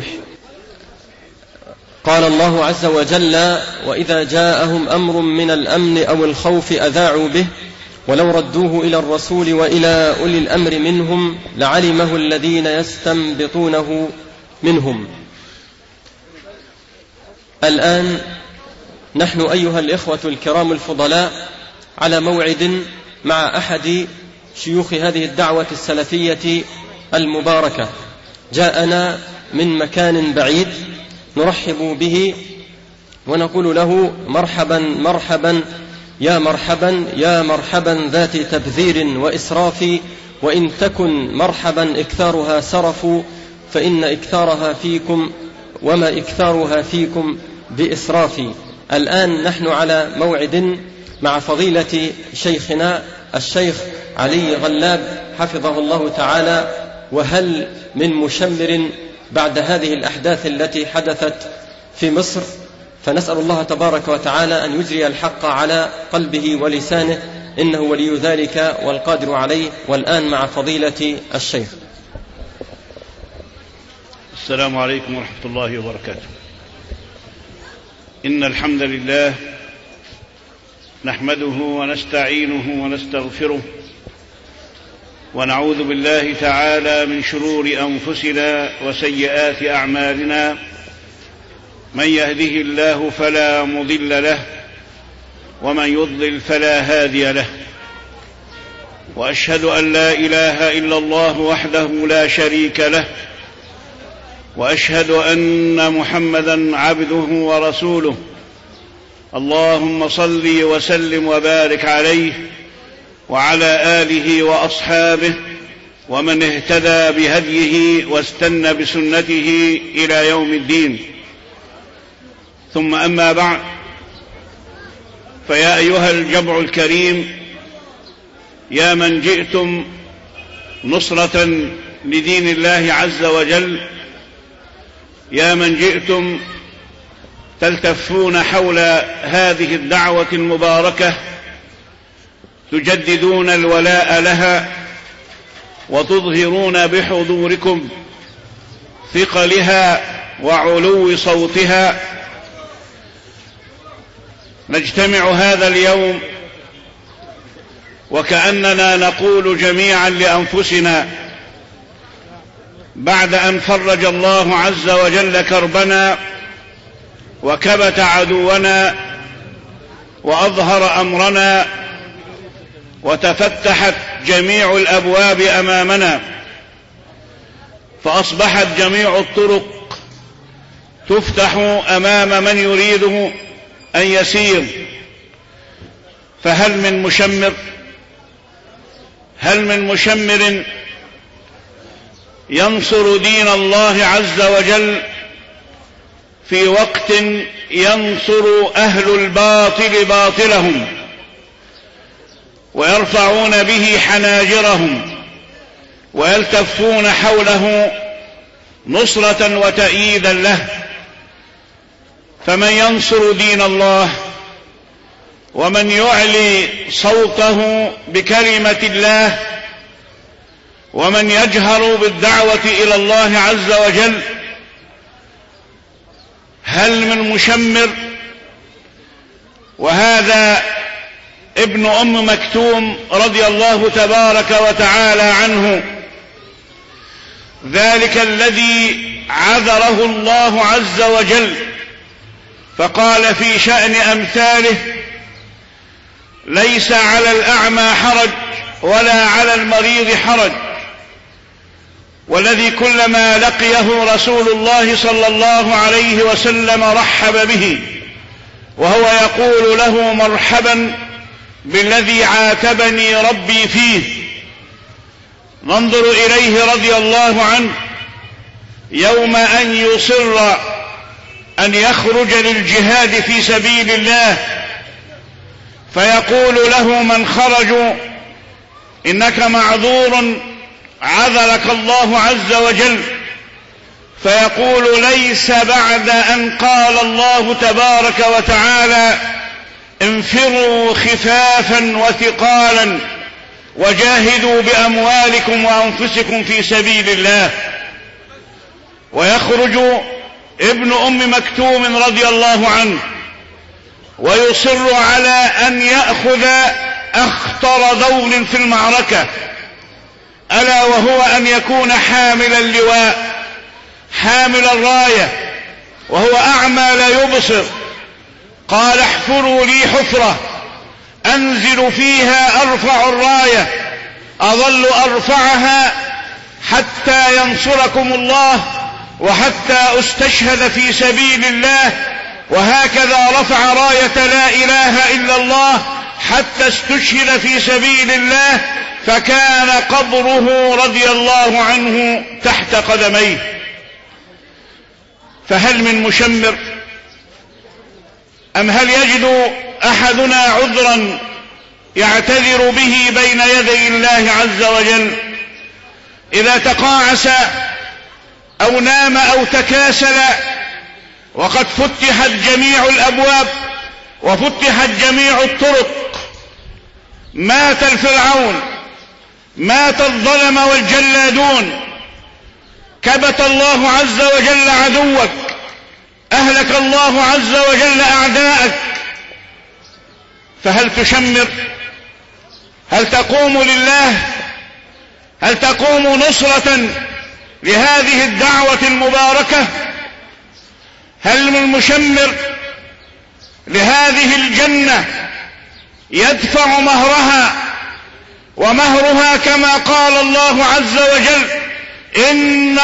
قال الله عز وجل: وإذا جاءهم أمر من الأمن أو الخوف أذاعوا به ولو ردوه إلى الرسول وإلى أولي الأمر منهم لعلمه الذين يستنبطونه منهم. الآن نحن أيها الإخوة الكرام الفضلاء على موعد مع أحد شيوخ هذه الدعوة السلفية المباركة، جاءنا من مكان بعيد، نرحب به ونقول له مرحبا مرحبا يا مرحبا يا مرحبا ذات تبذير وإسراف، وإن تكن مرحبا إكثارها سرف، فإن إكثارها فيكم وما إكثارها فيكم بإسراف. الآن نحن على موعد مع فضيلة شيخنا الشيخ علي غلاب حفظه الله تعالى، وهل من مشمر بعد هذه الأحداث التي حدثت في مصر؟ فنسأل الله تبارك وتعالى أن يجري الحق على قلبه ولسانه، إنه ولي ذلك والقادر عليه. والآن مع فضيلة الشيخ. السلام عليكم ورحمة الله وبركاته. إن الحمد لله نحمده ونستعينه ونستغفره، ونعوذ بالله تعالى من شرور أنفسنا وسيئات أعمالنا. من يهده الله فلا مضل له، ومن يضلل فلا هادي له. وأشهد أن لا إله إلا الله وحده لا شريك له، وأشهد أن محمدا عبده ورسوله. اللهم صل وسلم وبارك عليه وعلى آله وأصحابه ومن اهتدى بهديه واستنى بسنته إلى يوم الدين. ثم أما بعد، فيا أيها الجمع الكريم، يا من جئتم نصرة لدين الله عز وجل، يا من جئتم تلتفون حول هذه الدعوة المباركة، تجددون الولاء لها وتظهرون بحضوركم ثقلها وعلو صوتها. نجتمع هذا اليوم وكأننا نقول جميعا لأنفسنا بعد أن فرج الله عز وجل كربنا وكبت عدونا وأظهر أمرنا وتفتحت جميع الأبواب أمامنا، فأصبحت جميع الطرق تفتح أمام من يريده أن يسير. فهل من مشمر؟ هل من مشمر ينصر دين الله عز وجل في وقت ينصر أهل الباطل باطلهم ويرفعون به حناجرهم ويلتفون حوله نصرة وتأييدا له؟ فمن ينصر دين الله ومن يعلي صوته بكلمة الله ومن يجهر بالدعوة إلى الله عز وجل؟ هل من مشمر؟ وهذا ابن أم مكتوم رضي الله تبارك وتعالى عنه، ذلك الذي عذره الله عز وجل فقال في شأن أمثاله: ليس على الأعمى حرج ولا على المريض حرج. والذي كلما لقيه رسول الله صلى الله عليه وسلم رحب به، وهو يقول له: مرحبا بالذي عاتبني ربي فيه. ننظر إليه رضي الله عنه يوم أن يصر أن يخرج للجهاد في سبيل الله، فيقول له من خرجوا: إنك معذور، عذرك الله عز وجل. فيقول: ليس بعد أن قال الله تبارك وتعالى: انفروا خفافا وثقالا وجاهدوا بأموالكم وأنفسكم في سبيل الله. ويخرج ابن أم مكتوم رضي الله عنه ويصر على أن يأخذ أخطر دور في المعركة، ألا وهو أن يكون حامل اللواء، حامل الراية، وهو أعمى لا يبصر. قال: احفروا لي حفرة أنزل فيها أرفع الراية، أظل أرفعها حتى ينصركم الله وحتى أستشهد في سبيل الله. وهكذا رفع راية لا إله إلا الله حتى استشهد في سبيل الله، فكان قبره رضي الله عنه تحت قدميه. فهل من مشمر؟ أم هل يجد أحدنا عذرا يعتذر به بين يدي الله عز وجل إذا تقاعس أو نام أو تكاسل وقد فتحت جميع الأبواب وفتحت جميع الطرق؟ مات الفرعون، مات الظلم والجلادون، كبت الله عز وجل عدوك، أهلك الله عز وجل أعداءك. فهل تشمر؟ هل تقوم لله؟ هل تقوم نصرة لهذه الدعوة المباركة؟ هل من مشمر لهذه الجنة يدفع مهرها؟ ومهرها كما قال الله عز وجل: إن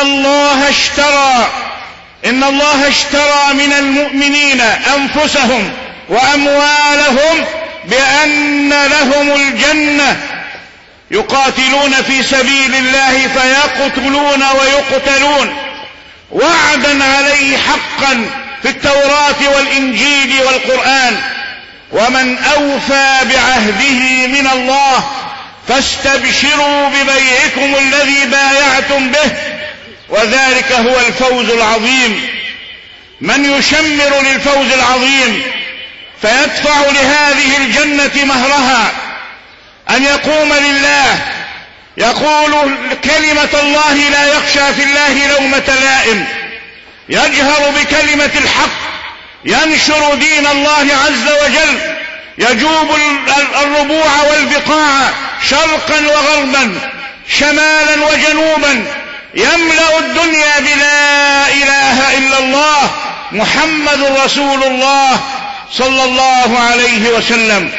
الله اشترى من المؤمنين أنفسهم وأموالهم بأن لهم الجنة يقاتلون في سبيل الله فيقتلون ويقتلون، وعدا عليه حقا في التوراة والإنجيل والقرآن. ومن أوفى بعهده من الله فاستبشروا ببيعكم الذي بايعتم به، وذلك هو الفوز العظيم. من يشمر للفوز العظيم فيدفع لهذه الجنة مهرها أن يقوم لله، يقول كلمة الله لا يخشى في الله لومة لائم، يجهر بكلمة الحق، ينشر دين الله عز وجل، يجوب الربوع والبقاع شرقا وغربا شمالا وجنوبا، يملأ الدنيا بلا إله إلا الله محمد رسول الله صلى الله عليه وسلم.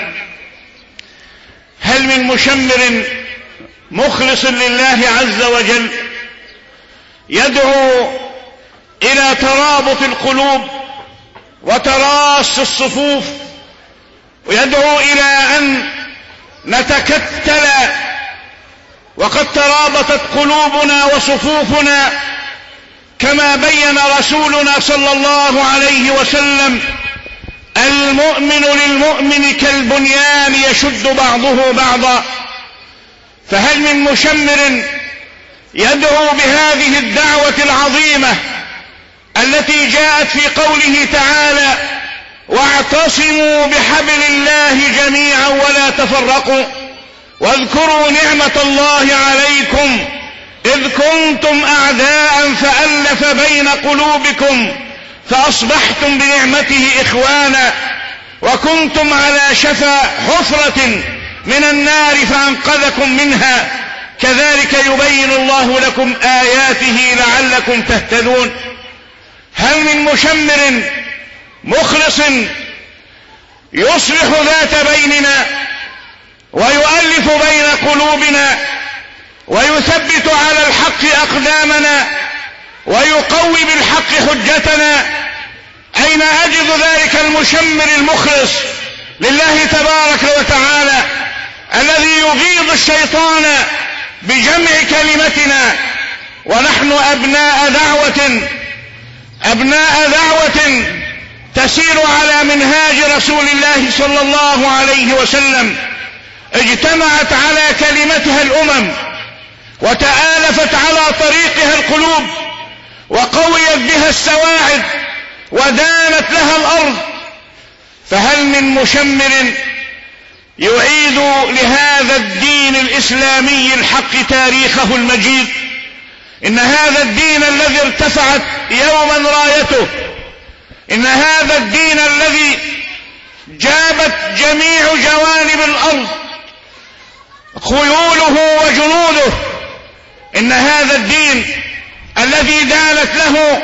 هل من مشمر مخلص لله عز وجل يدعو إلى ترابط القلوب وتراص الصفوف، ويدعو إلى أن نتكتل وقد ترابطت قلوبنا وصفوفنا كما بين رسولنا صلى الله عليه وسلم: المؤمن للمؤمن كالبنيان يشد بعضه بعضا. فهل من مشمر يدعو بهذه الدعوة العظيمة التي جاءت في قوله تعالى: واعتصموا بحبل الله جميعا ولا تفرقوا واذكروا نعمة الله عليكم إذ كنتم أعداء فألف بين قلوبكم فأصبحتم بنعمته إخوانا وكنتم على شفا حفرة من النار فأنقذكم منها كذلك يبين الله لكم آياته لعلكم تهتدون. هل من مشمر مخلص يصلح ذات بيننا ويؤلف بين قلوبنا ويثبت على الحق أقدامنا ويقوي بالحق حجتنا؟ أين أجد ذلك المشمر المخلص لله تبارك وتعالى الذي يغيظ الشيطان بجمع كلمتنا ونحن أبناء دعوة تسير على منهاج رسول الله صلى الله عليه وسلم، اجتمعت على كلمتها الأمم وتآلفت على طريقها القلوب وقويت بها السواعد ودانت لها الأرض. فهل من مشمر يعيد لهذا الدين الإسلامي الحق تاريخه المجيد؟ إن هذا الدين الذي ارتفعت يوما رايته، إن هذا الدين الذي جابت جميع جوانب الأرض خيوله وجنوده، إن هذا الدين الذي دانت له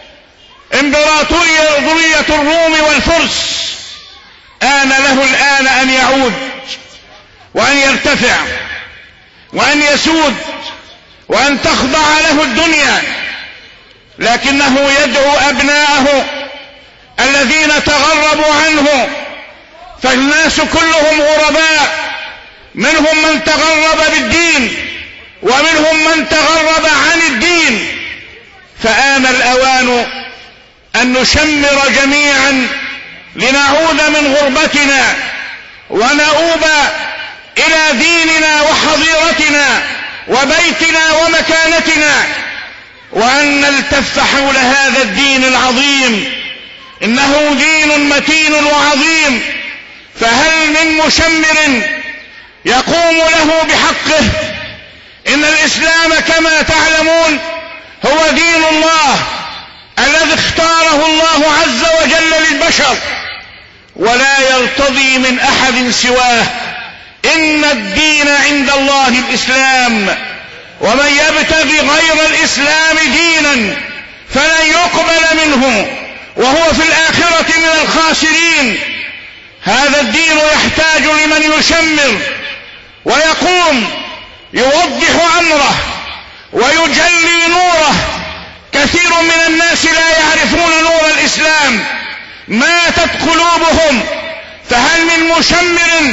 إمبراطورية الروم والفرس آن له الآن أن يعود وأن يرتفع وأن يسود وأن تخضع له الدنيا، لكنه يدعو أبناءه الذين تغربوا عنه، فالناس كلهم غرباء، منهم من تغرب بالدين ومنهم من تغرب عن الدين. فآن الأوان أن نشمر جميعا لنعود من غربتنا ونؤوب إلى ديننا وحظيرتنا وبيتنا ومكانتنا، وأن نلتف حول هذا الدين العظيم، إنه دين متين وعظيم. فهل من مشمر يقوم له بحقه؟ إن الإسلام كما تعلمون هو دين الله الذي اختاره الله عز وجل للبشر ولا يرتضي من أحد سواه. إن الدين عند الله الإسلام، ومن يبتغي غير الإسلام دينا فلن يقبل منه وهو في الآخرة من الخاسرين. هذا الدين يحتاج لمن يشمر ويقوم يوضح أمره ويجلي نوره. كثير من الناس لا يعرفون نور الإسلام، ماتت قلوبهم. فهل من مشمر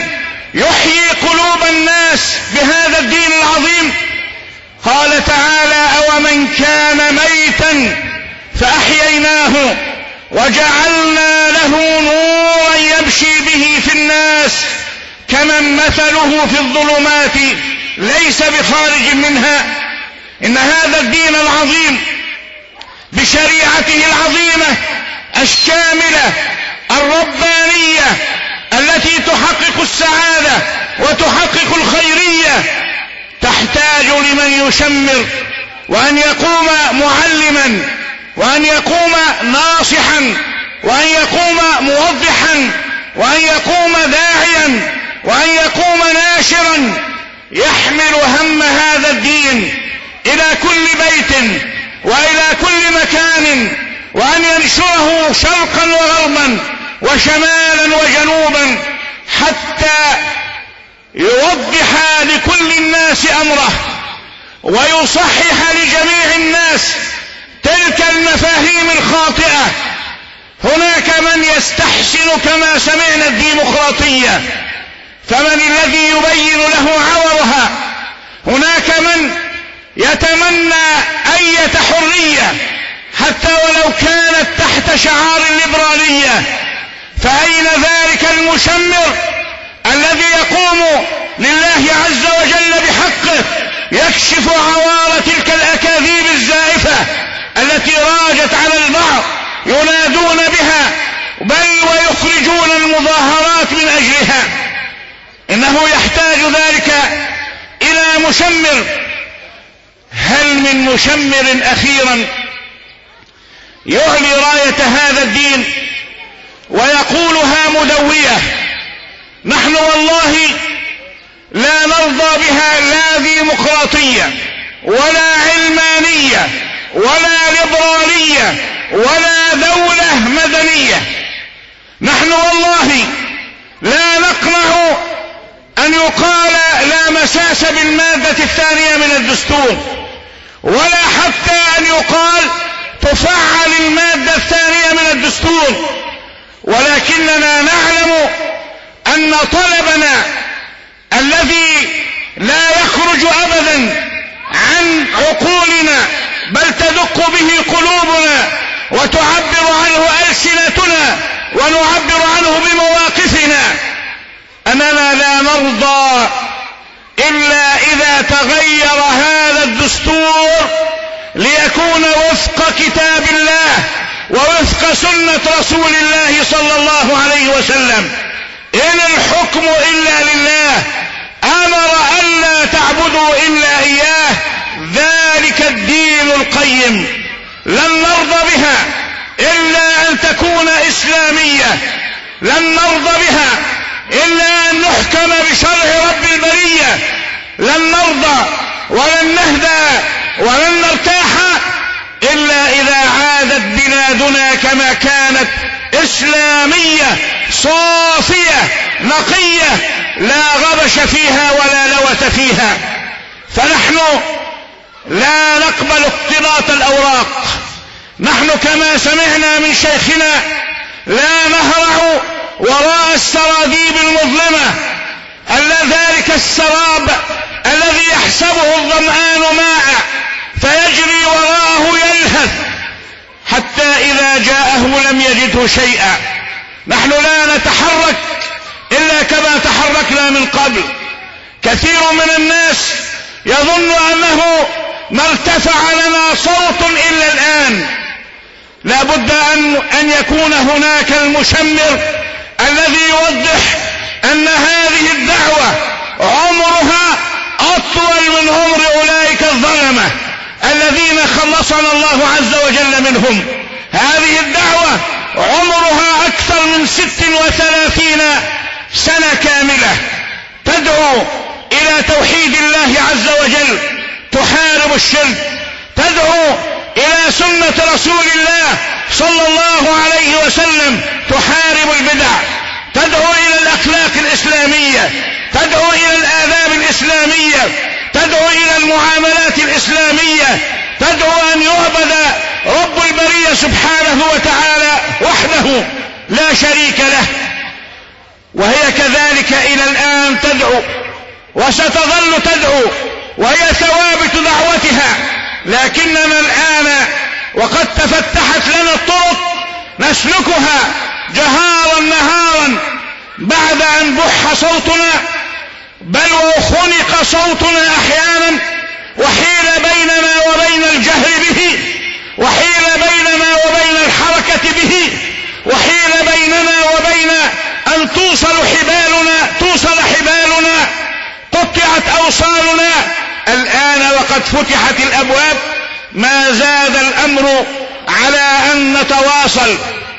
يحيي قلوب الناس بهذا الدين العظيم. قال تعالى: أومن كان ميتا فأحييناه وجعلنا له نورا يمشي به في الناس كمن مثله في الظلمات ليس بخارج منها. إن هذا الدين العظيم بشريعته العظيمة الشاملة الربانية التي تحقق السعادة وتحقق الخيرية تحتاج لمن يشمر، وأن يقوم معلما، وأن يقوم ناصحا، وأن يقوم موضحا، وأن يقوم داعيا، وأن يقوم ناشرا يحمل هم هذا الدين إلى كل بيت وإلى كل مكان، وأن ينشره شرقا وغربا وشمالا وجنوبا حتى يوضح لكل الناس أمره ويصحح لجميع الناس تلك المفاهيم الخاطئة. هناك من يستحسن كما سمعنا الديمقراطية، فمن الذي يبين له عورها؟ هناك من يتمنى أية حرية حتى ولو كانت تحت شعار الليبرالية. فأين ذلك المشمر الذي يقوم لله عز وجل بحقه يكشف عوار تلك الأكاذيب الزائفة التي راجت على البعض ينادون بها بل ويخرجون المظاهرات من أجلها؟ إنه يحتاج ذلك إلى مشمر. هل من مشمر أخيرا يعلي راية هذا الدين ويقولها مدوية؟ نحن والله لا نرضى بها لا ديمقراطية ولا علمانية ولا ليبرالية ولا دولة مدنية. نحن والله لا نقنع أن يقال لا مساس بالمادة الثانية من الدستور، ولا حتى أن يقال تفعل المادة الثانية من الدستور، ولكننا نعلم أن طلبنا الذي لا يخرج أبدا عن عقولنا بل تدق به قلوبنا وتعبر عنه ألسنتنا ونعبر عنه بمواقفنا، أننا لا نرضى إلا إذا تغير هذا الدستور ليكون وفق كتاب الله ووفق سنة رسول الله صلى الله عليه وسلم. إن الحكم إلا لله، أمر ألا تعبدوا إلا إياه، ذلك الدين القيم. لن نرضى بها إلا أن تكون إسلامية، لن نرضى بها إلا أن نحكم بشرع رب البرية، لن نرضى ولن نهدى ولن نرتاح إلا إذا عادت بلادنا كما كانت إسلامية صافية نقية لا غبش فيها ولا لوث فيها. فنحن لا نقبل اختلاط الأوراق. نحن كما سمعنا من شيخنا لا نهرع وراء السراديب المظلمة، ذلك السراب الذي يحسبه الظمآن ماء فيجري وراءه يلهث حتى إذا جاءه لم يجده شيئا. نحن لا نتحرك إلا كما تحركنا من قبل. كثير من الناس يظن أنه ما ارتفع لنا صوت إلا الآن. لا بد أن يكون هناك المشمر الذي يوضح أن هذه الدعوة عمرها أطول من عمر أولئك الظلمة الذين خلصنا الله عز وجل منهم. هذه الدعوة عمرها أكثر من 36 سنة كاملة تدعو إلى توحيد الله عز وجل، تحارب الشرك، تدعو إلى سنة رسول الله صلى الله عليه وسلم، تحارب البدع، تدعو إلى الأخلاق الإسلامية، تدعو إلى الآداب الإسلامية، تدعو إلى المعاملات الإسلامية، تدعو أن يعبد رب البرية سبحانه وتعالى وحده لا شريك له. وهي كذلك إلى الآن تدعو وستظل تدعو، وهي ثوابت دعوتها. لكننا الآن وقد تفتحت لنا الطرق نسلكها جهارا نهارا بعد أن بح صوتنا، بل وخنق صوتنا أحيانا، وحيل بيننا وبين الجهر به، وحيل بيننا وبين الحركة به، وحيل بيننا وبين أن توصل حبالنا، قطعت أوصالنا. الآن وقد فتحت الأبواب ما زاد الأمر على أن نتواصل،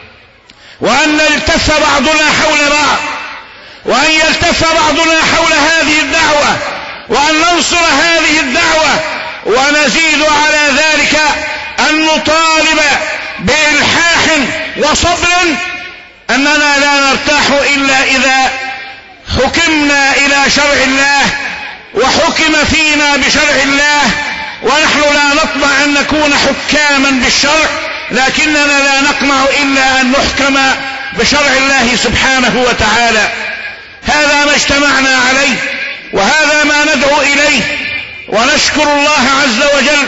وأن نلتف بعضنا حول بعض، وأن يلتف بعضنا حول هذه الدعوة، وأن ننصر هذه الدعوة، ونزيد على ذلك أن نطالب بإلحاح وصبر، أننا لا نرتاح إلا إذا حكمنا إلى شرع الله وحكم فينا بشرع الله. ونحن لا نطمع أن نكون حكاما بالشرع، لكننا لا نطمع إلا أن نحكم بشرع الله سبحانه وتعالى. هذا ما اجتمعنا عليه، وهذا ما ندعو إليه، ونشكر الله عز وجل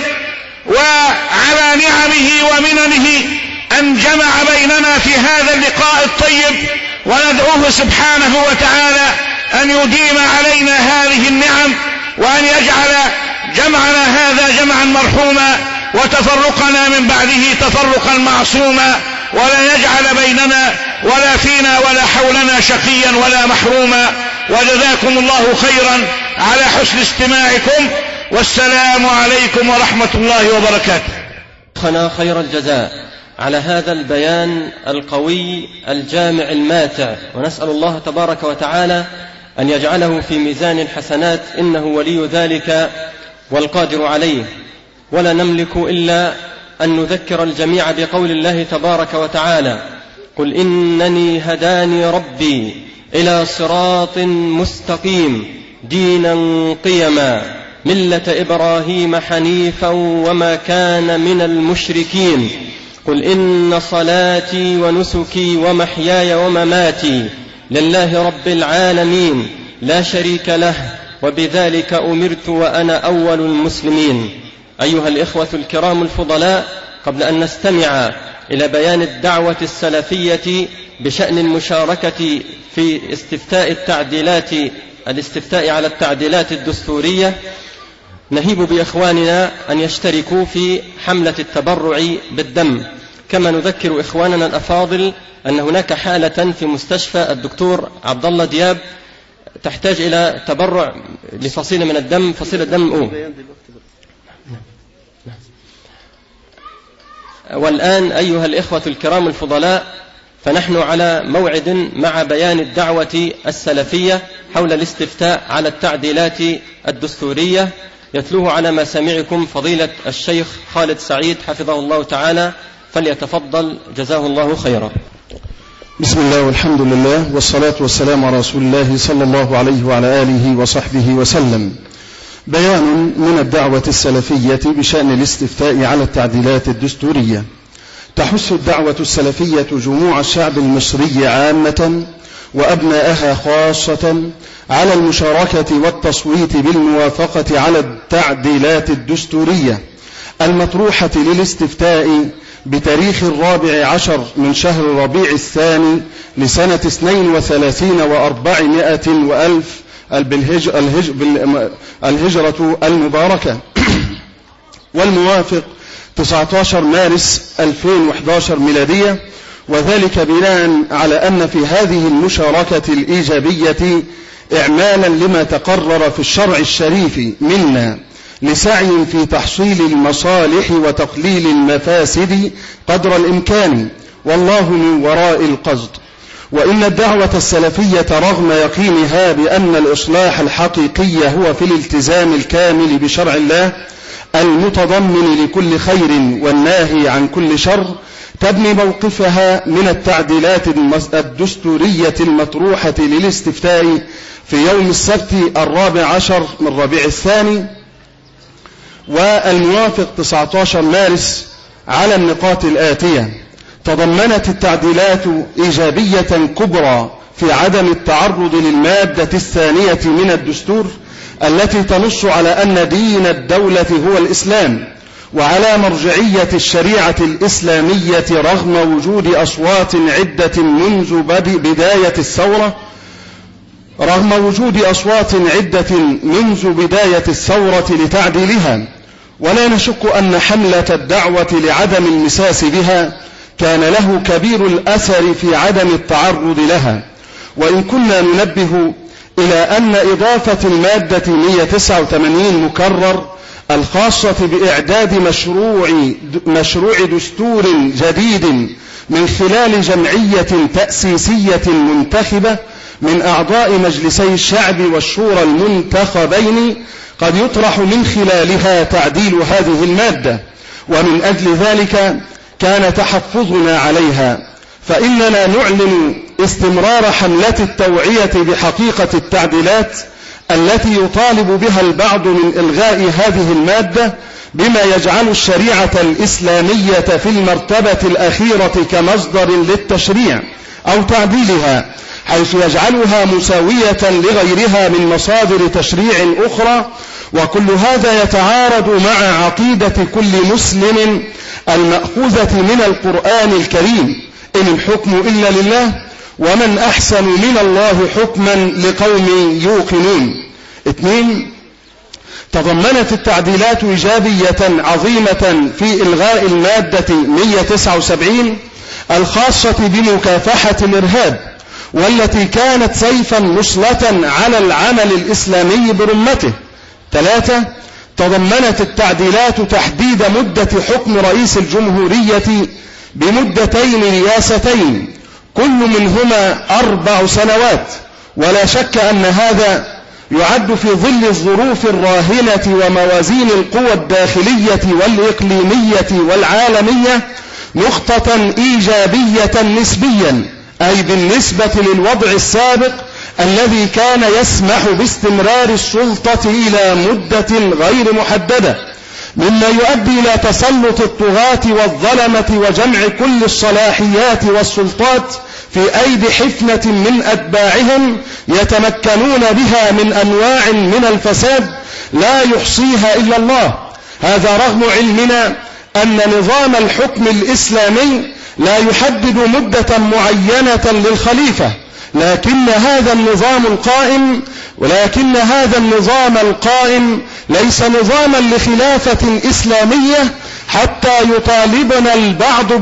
وعلى نعمه ومننه أن جمع بيننا في هذا اللقاء الطيب، وندعوه سبحانه وتعالى أن يديم علينا هذه النعم، وأن يجعل جمعنا هذا جمعا مرحوما، وتفرقنا من بعده تفرقا معصوما، ولا يجعل بيننا ولا فينا ولا حولنا شقيا ولا محروما. وجزاكم الله خيرا على حسن استماعكم، والسلام عليكم ورحمة الله وبركاته. خنا خير الجزاء على هذا البيان القوي الجامع الماتع، ونسأل الله تبارك وتعالى أن يجعله في ميزان الحسنات، إنه ولي ذلك والقادر عليه. ولا نملك إلا أن نذكر الجميع بقول الله تبارك وتعالى: قل إنني هداني ربي إلى صراط مستقيم دينا قيما ملة إبراهيم حنيفا وما كان من المشركين. قل إن صلاتي ونسكي ومحياي ومماتي لله رب العالمين لا شريك له وبذلك أمرت وأنا أول المسلمين. أيها الإخوة الكرام الفضلاء، قبل أن نستمع إلى بيان الدعوة السلفية بشأن المشاركة في الاستفتاء على التعديلات الدستورية، نهيب بإخواننا أن يشتركوا في حملة التبرع بالدم. كما نذكر إخواننا الأفاضل أن هناك حالة في مستشفى الدكتور عبد الله دياب تحتاج إلى تبرع لفصيلة من الدم، فصيلة دم والآن أيها الإخوة الكرام الفضلاء، فنحن على موعد مع بيان الدعوة السلفية حول الاستفتاء على التعديلات الدستورية، يتلوه على مسامعكم فضيلة الشيخ خالد سعيد حفظه الله تعالى، فليتفضل جزاه الله خيرا. بسم الله والحمد لله والصلاة والسلام على رسول الله صلى الله عليه وعلى آله وصحبه وسلم. بيان من الدعوة السلفية بشأن الاستفتاء على التعديلات الدستورية. تحث الدعوة السلفية جموع الشعب المصري عامة وأبناءها خاصة على المشاركة والتصويت بالموافقة على التعديلات الدستورية المطروحة للاستفتاء بتاريخ 14 من شهر ربيع الثاني لسنة 32 و400 وألف الهجرة المباركة، والموافق 19 مارس 2011 ميلادية، وذلك بناء على أن في هذه المشاركة الإيجابية إعمالا لما تقرر في الشرع الشريف منا لسعي في تحصيل المصالح وتقليل المفاسد قدر الإمكان، والله من وراء القصد. وإن الدعوة السلفية رغم يقينها بأن الإصلاح الحقيقي هو في الالتزام الكامل بشرع الله المتضمن لكل خير والناهي عن كل شر، تبني موقفها من التعديلات الدستورية المطروحة للاستفتاء في يوم السبت 14 من ربيع الثاني والموافق 19 مارس على النقاط الآتية. تضمنت التعديلات إيجابية كبرى في عدم التعرض للمادة الثانية من الدستور التي تنص على أن دين الدولة هو الإسلام، وعلى مرجعية الشريعة الإسلامية رغم وجود أصوات عدة منذ بداية الثورة لتعديلها. ولا نشك أن حملة الدعوة لعدم المساس بها كان له كبير الأثر في عدم التعرض لها، وإن كنا ننبه إلى أن إضافة المادة 189 مكرر الخاصة بإعداد مشروع دستور جديد من خلال جمعية تأسيسية منتخبة من أعضاء مجلسي الشعب والشورى المنتخبين قد يطرح من خلالها تعديل هذه المادة، ومن أجل ذلك كان تحفظنا عليها، فإننا نعلن استمرار حملة التوعية بحقيقة التعديلات التي يطالب بها البعض من إلغاء هذه المادة، بما يجعل الشريعة الإسلامية في المرتبة الأخيرة كمصدر للتشريع أو تعديلها، حيث يجعلها مساوية لغيرها من مصادر تشريع أخرى. وكل هذا يتعارض مع عقيدة كل مسلم المأخوذة من القرآن الكريم: إن الحكم إلا لله ومن أحسن من الله حكما لقوم يوقنون. 2. تضمنت التعديلات إيجابية عظيمة في إلغاء المادة 179 الخاصة بمكافحة الإرهاب، والتي كانت سيفا مسلطا على العمل الإسلامي برمته. 3. تضمنت التعديلات تحديد مدة حكم رئيس الجمهورية بمدتين رئاستين كل منهما 4 سنوات، ولا شك أن هذا يعد في ظل الظروف الراهنة وموازين القوى الداخلية والإقليمية والعالمية نقطة إيجابية نسبيا، أي بالنسبة للوضع السابق الذي كان يسمح باستمرار السلطة إلى مدة غير محددة، مما يؤدي إلى تسلط الطغاة والظلمة وجمع كل الصلاحيات والسلطات في أيدي حفنة من أتباعهم يتمكنون بها من أنواع من الفساد لا يحصيها إلا الله. هذا رغم علمنا أن نظام الحكم الإسلامي لا يحدد مدة معينة للخليفة، لكن هذا النظام القائم ليس نظاما لخلافة إسلامية حتى يطالبنا البعض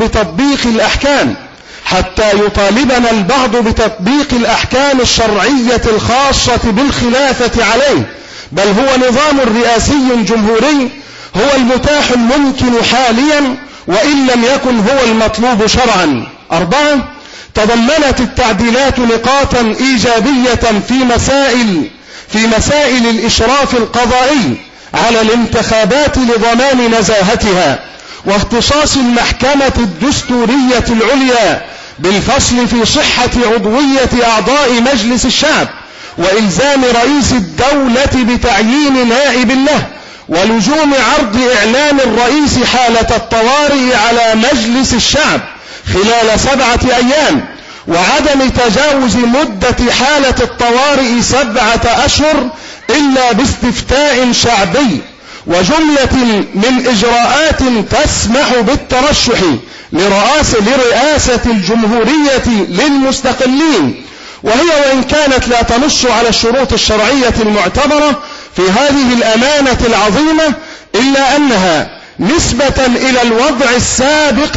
بتطبيق الأحكام الشرعية الخاصة بالخلافة عليه، بل هو نظام رئاسي جمهوري هو المتاح الممكن حاليا، وإن لم يكن هو المطلوب شرعا. 4. تضمنت التعديلات نقاطا إيجابية في مسائل الإشراف القضائي على الانتخابات لضمان نزاهتها، واختصاص المحكمة الدستورية العليا بالفصل في صحة عضوية أعضاء مجلس الشعب، وإلزام رئيس الدولة بتعيين نائب له، ولزوم عرض إعلان الرئيس حالة الطوارئ على مجلس الشعب خلال 7 أيام، وعدم تجاوز مدة حالة الطوارئ 7 أشهر إلا باستفتاء شعبي، وجملة من إجراءات تسمح بالترشح لرئاسة الجمهورية للمستقلين، وهي وإن كانت لا تنص على الشروط الشرعية المعتبرة في هذه الأمانة العظيمة، إلا أنها نسبة إلى الوضع السابق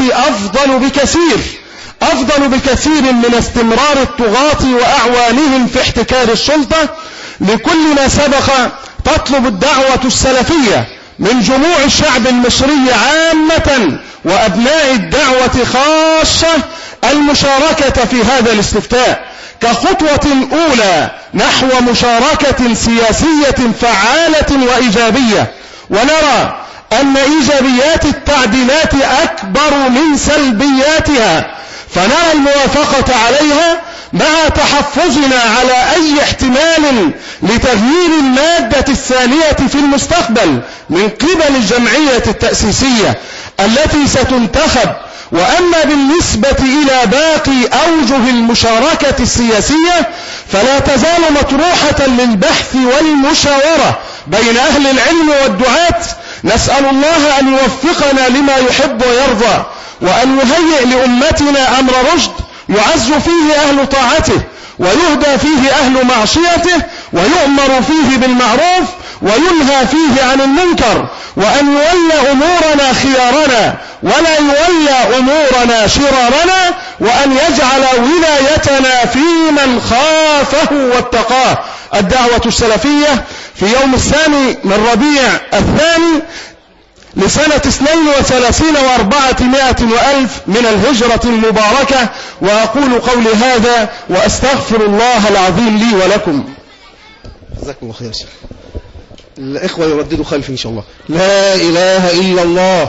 أفضل بكثير من استمرار الطغاة وأعوانهم في احتكار السلطة. لكل ما سبق تطلب الدعوة السلفية من جموع الشعب المصري عامة وأبناء الدعوة خاصة المشاركة في هذا الاستفتاء كخطوة أولى نحو مشاركة سياسية فعالة وإيجابية، ونرى أن إيجابيات التعديلات أكبر من سلبياتها، فنرى الموافقة عليها مع تحفظنا على أي احتمال لتغيير المادة الثانية في المستقبل من قبل الجمعية التأسيسية التي ستنتخب وأما بالنسبة إلى باقي أوجه المشاركة السياسية فلا تزال مطروحة للبحث والمشاورة بين أهل العلم والدعاة. نسأل الله أن يوفقنا لما يحب ويرضى، وأن يهيئ لأمتنا أمر رشد يعز فيه أهل طاعته ويهدى فيه أهل معصيته ويؤمر فيه بالمعروف وينهى فيه عن المنكر، وأن يولى أمورنا خيارنا ولا يولى أمورنا شرارنا، وأن يجعل ولايتنا في من خافه واتقاه. الدعوة السلفية في يوم 2 من ربيع الثاني لسنة 32 و400 وألف من الهجرة المباركة. وأقول قولي هذا وأستغفر الله العظيم لي ولكم. جزاكم الله خير. الإخوة يرددوا خلفي إن شاء الله. لا إله إلا الله،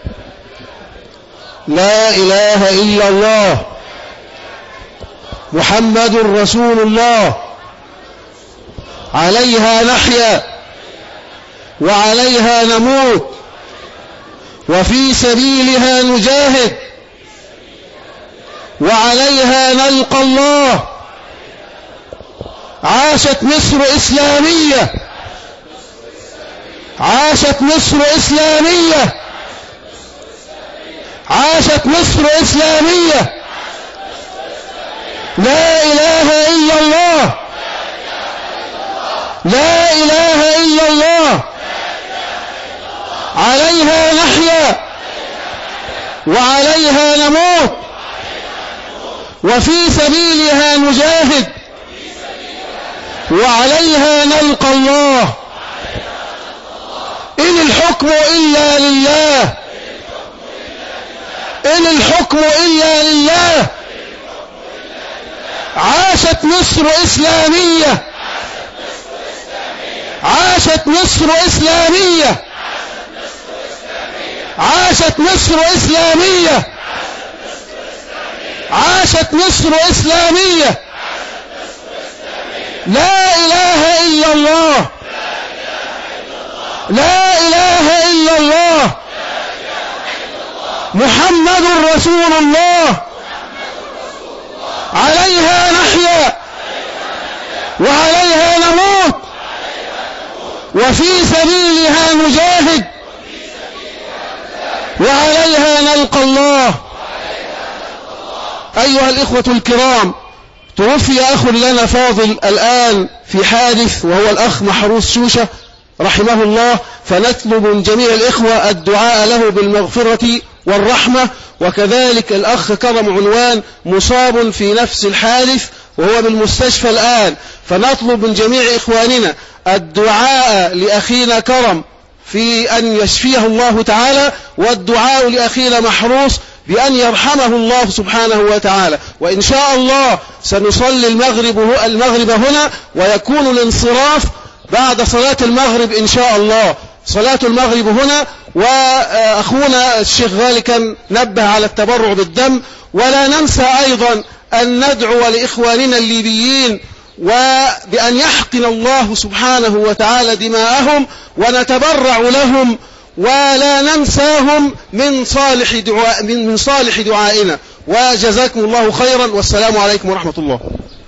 لا إله إلا الله، محمد رسول الله، عليها نحيا وعليها نموت وفي سبيلها نجاهد وعليها نلقى الله. عاشت مصر إسلامية، عاشت مصر إسلامية، عاشت مصر إسلامية. لا إله إلا الله، لا إله إلا الله، عليها نحيا وعليها نموت وفي سبيلها نجاهد وعليها نلقى الله. إن الحكم إلا لله، إن الحكم إلا لله. عاشت مصر إسلامية، عاشت مصر إسلامية، عاشت مصر إسلامية، عاشت مصر إسلامية. لا إله إلا الله، لا إله إلا الله، محمد رسول الله. عليها نحيا وعليها نموت وفي سبيلها نجاهد وعليها نلقى الله. أيها الإخوة الكرام، توفي أخ لنا فاضل الآن في حادث، وهو الأخ محروس شوشة رحمه الله، فنطلب من جميع الإخوة الدعاء له بالمغفرة والرحمة. وكذلك الأخ كرم عنوان مصاب في نفس الحادث وهو بالمستشفى الآن، فنطلب من جميع إخواننا الدعاء لأخينا كرم في أن يشفيه الله تعالى، والدعاء لأخينا محروس بأن يرحمه الله سبحانه وتعالى. وإن شاء الله سنصلي المغرب هنا، ويكون الانصراف بعد صلاة المغرب إن شاء الله. صلاة المغرب هنا، وأخونا الشيخ غالي كان نبه على التبرع بالدم. ولا ننسى أيضا أن ندعو لإخواننا الليبيين وبأن يحقن الله سبحانه وتعالى دماءهم، ونتبرع لهم ولا ننساهم من صالح دعائنا. وجزاكم الله خيرا، والسلام عليكم ورحمة الله.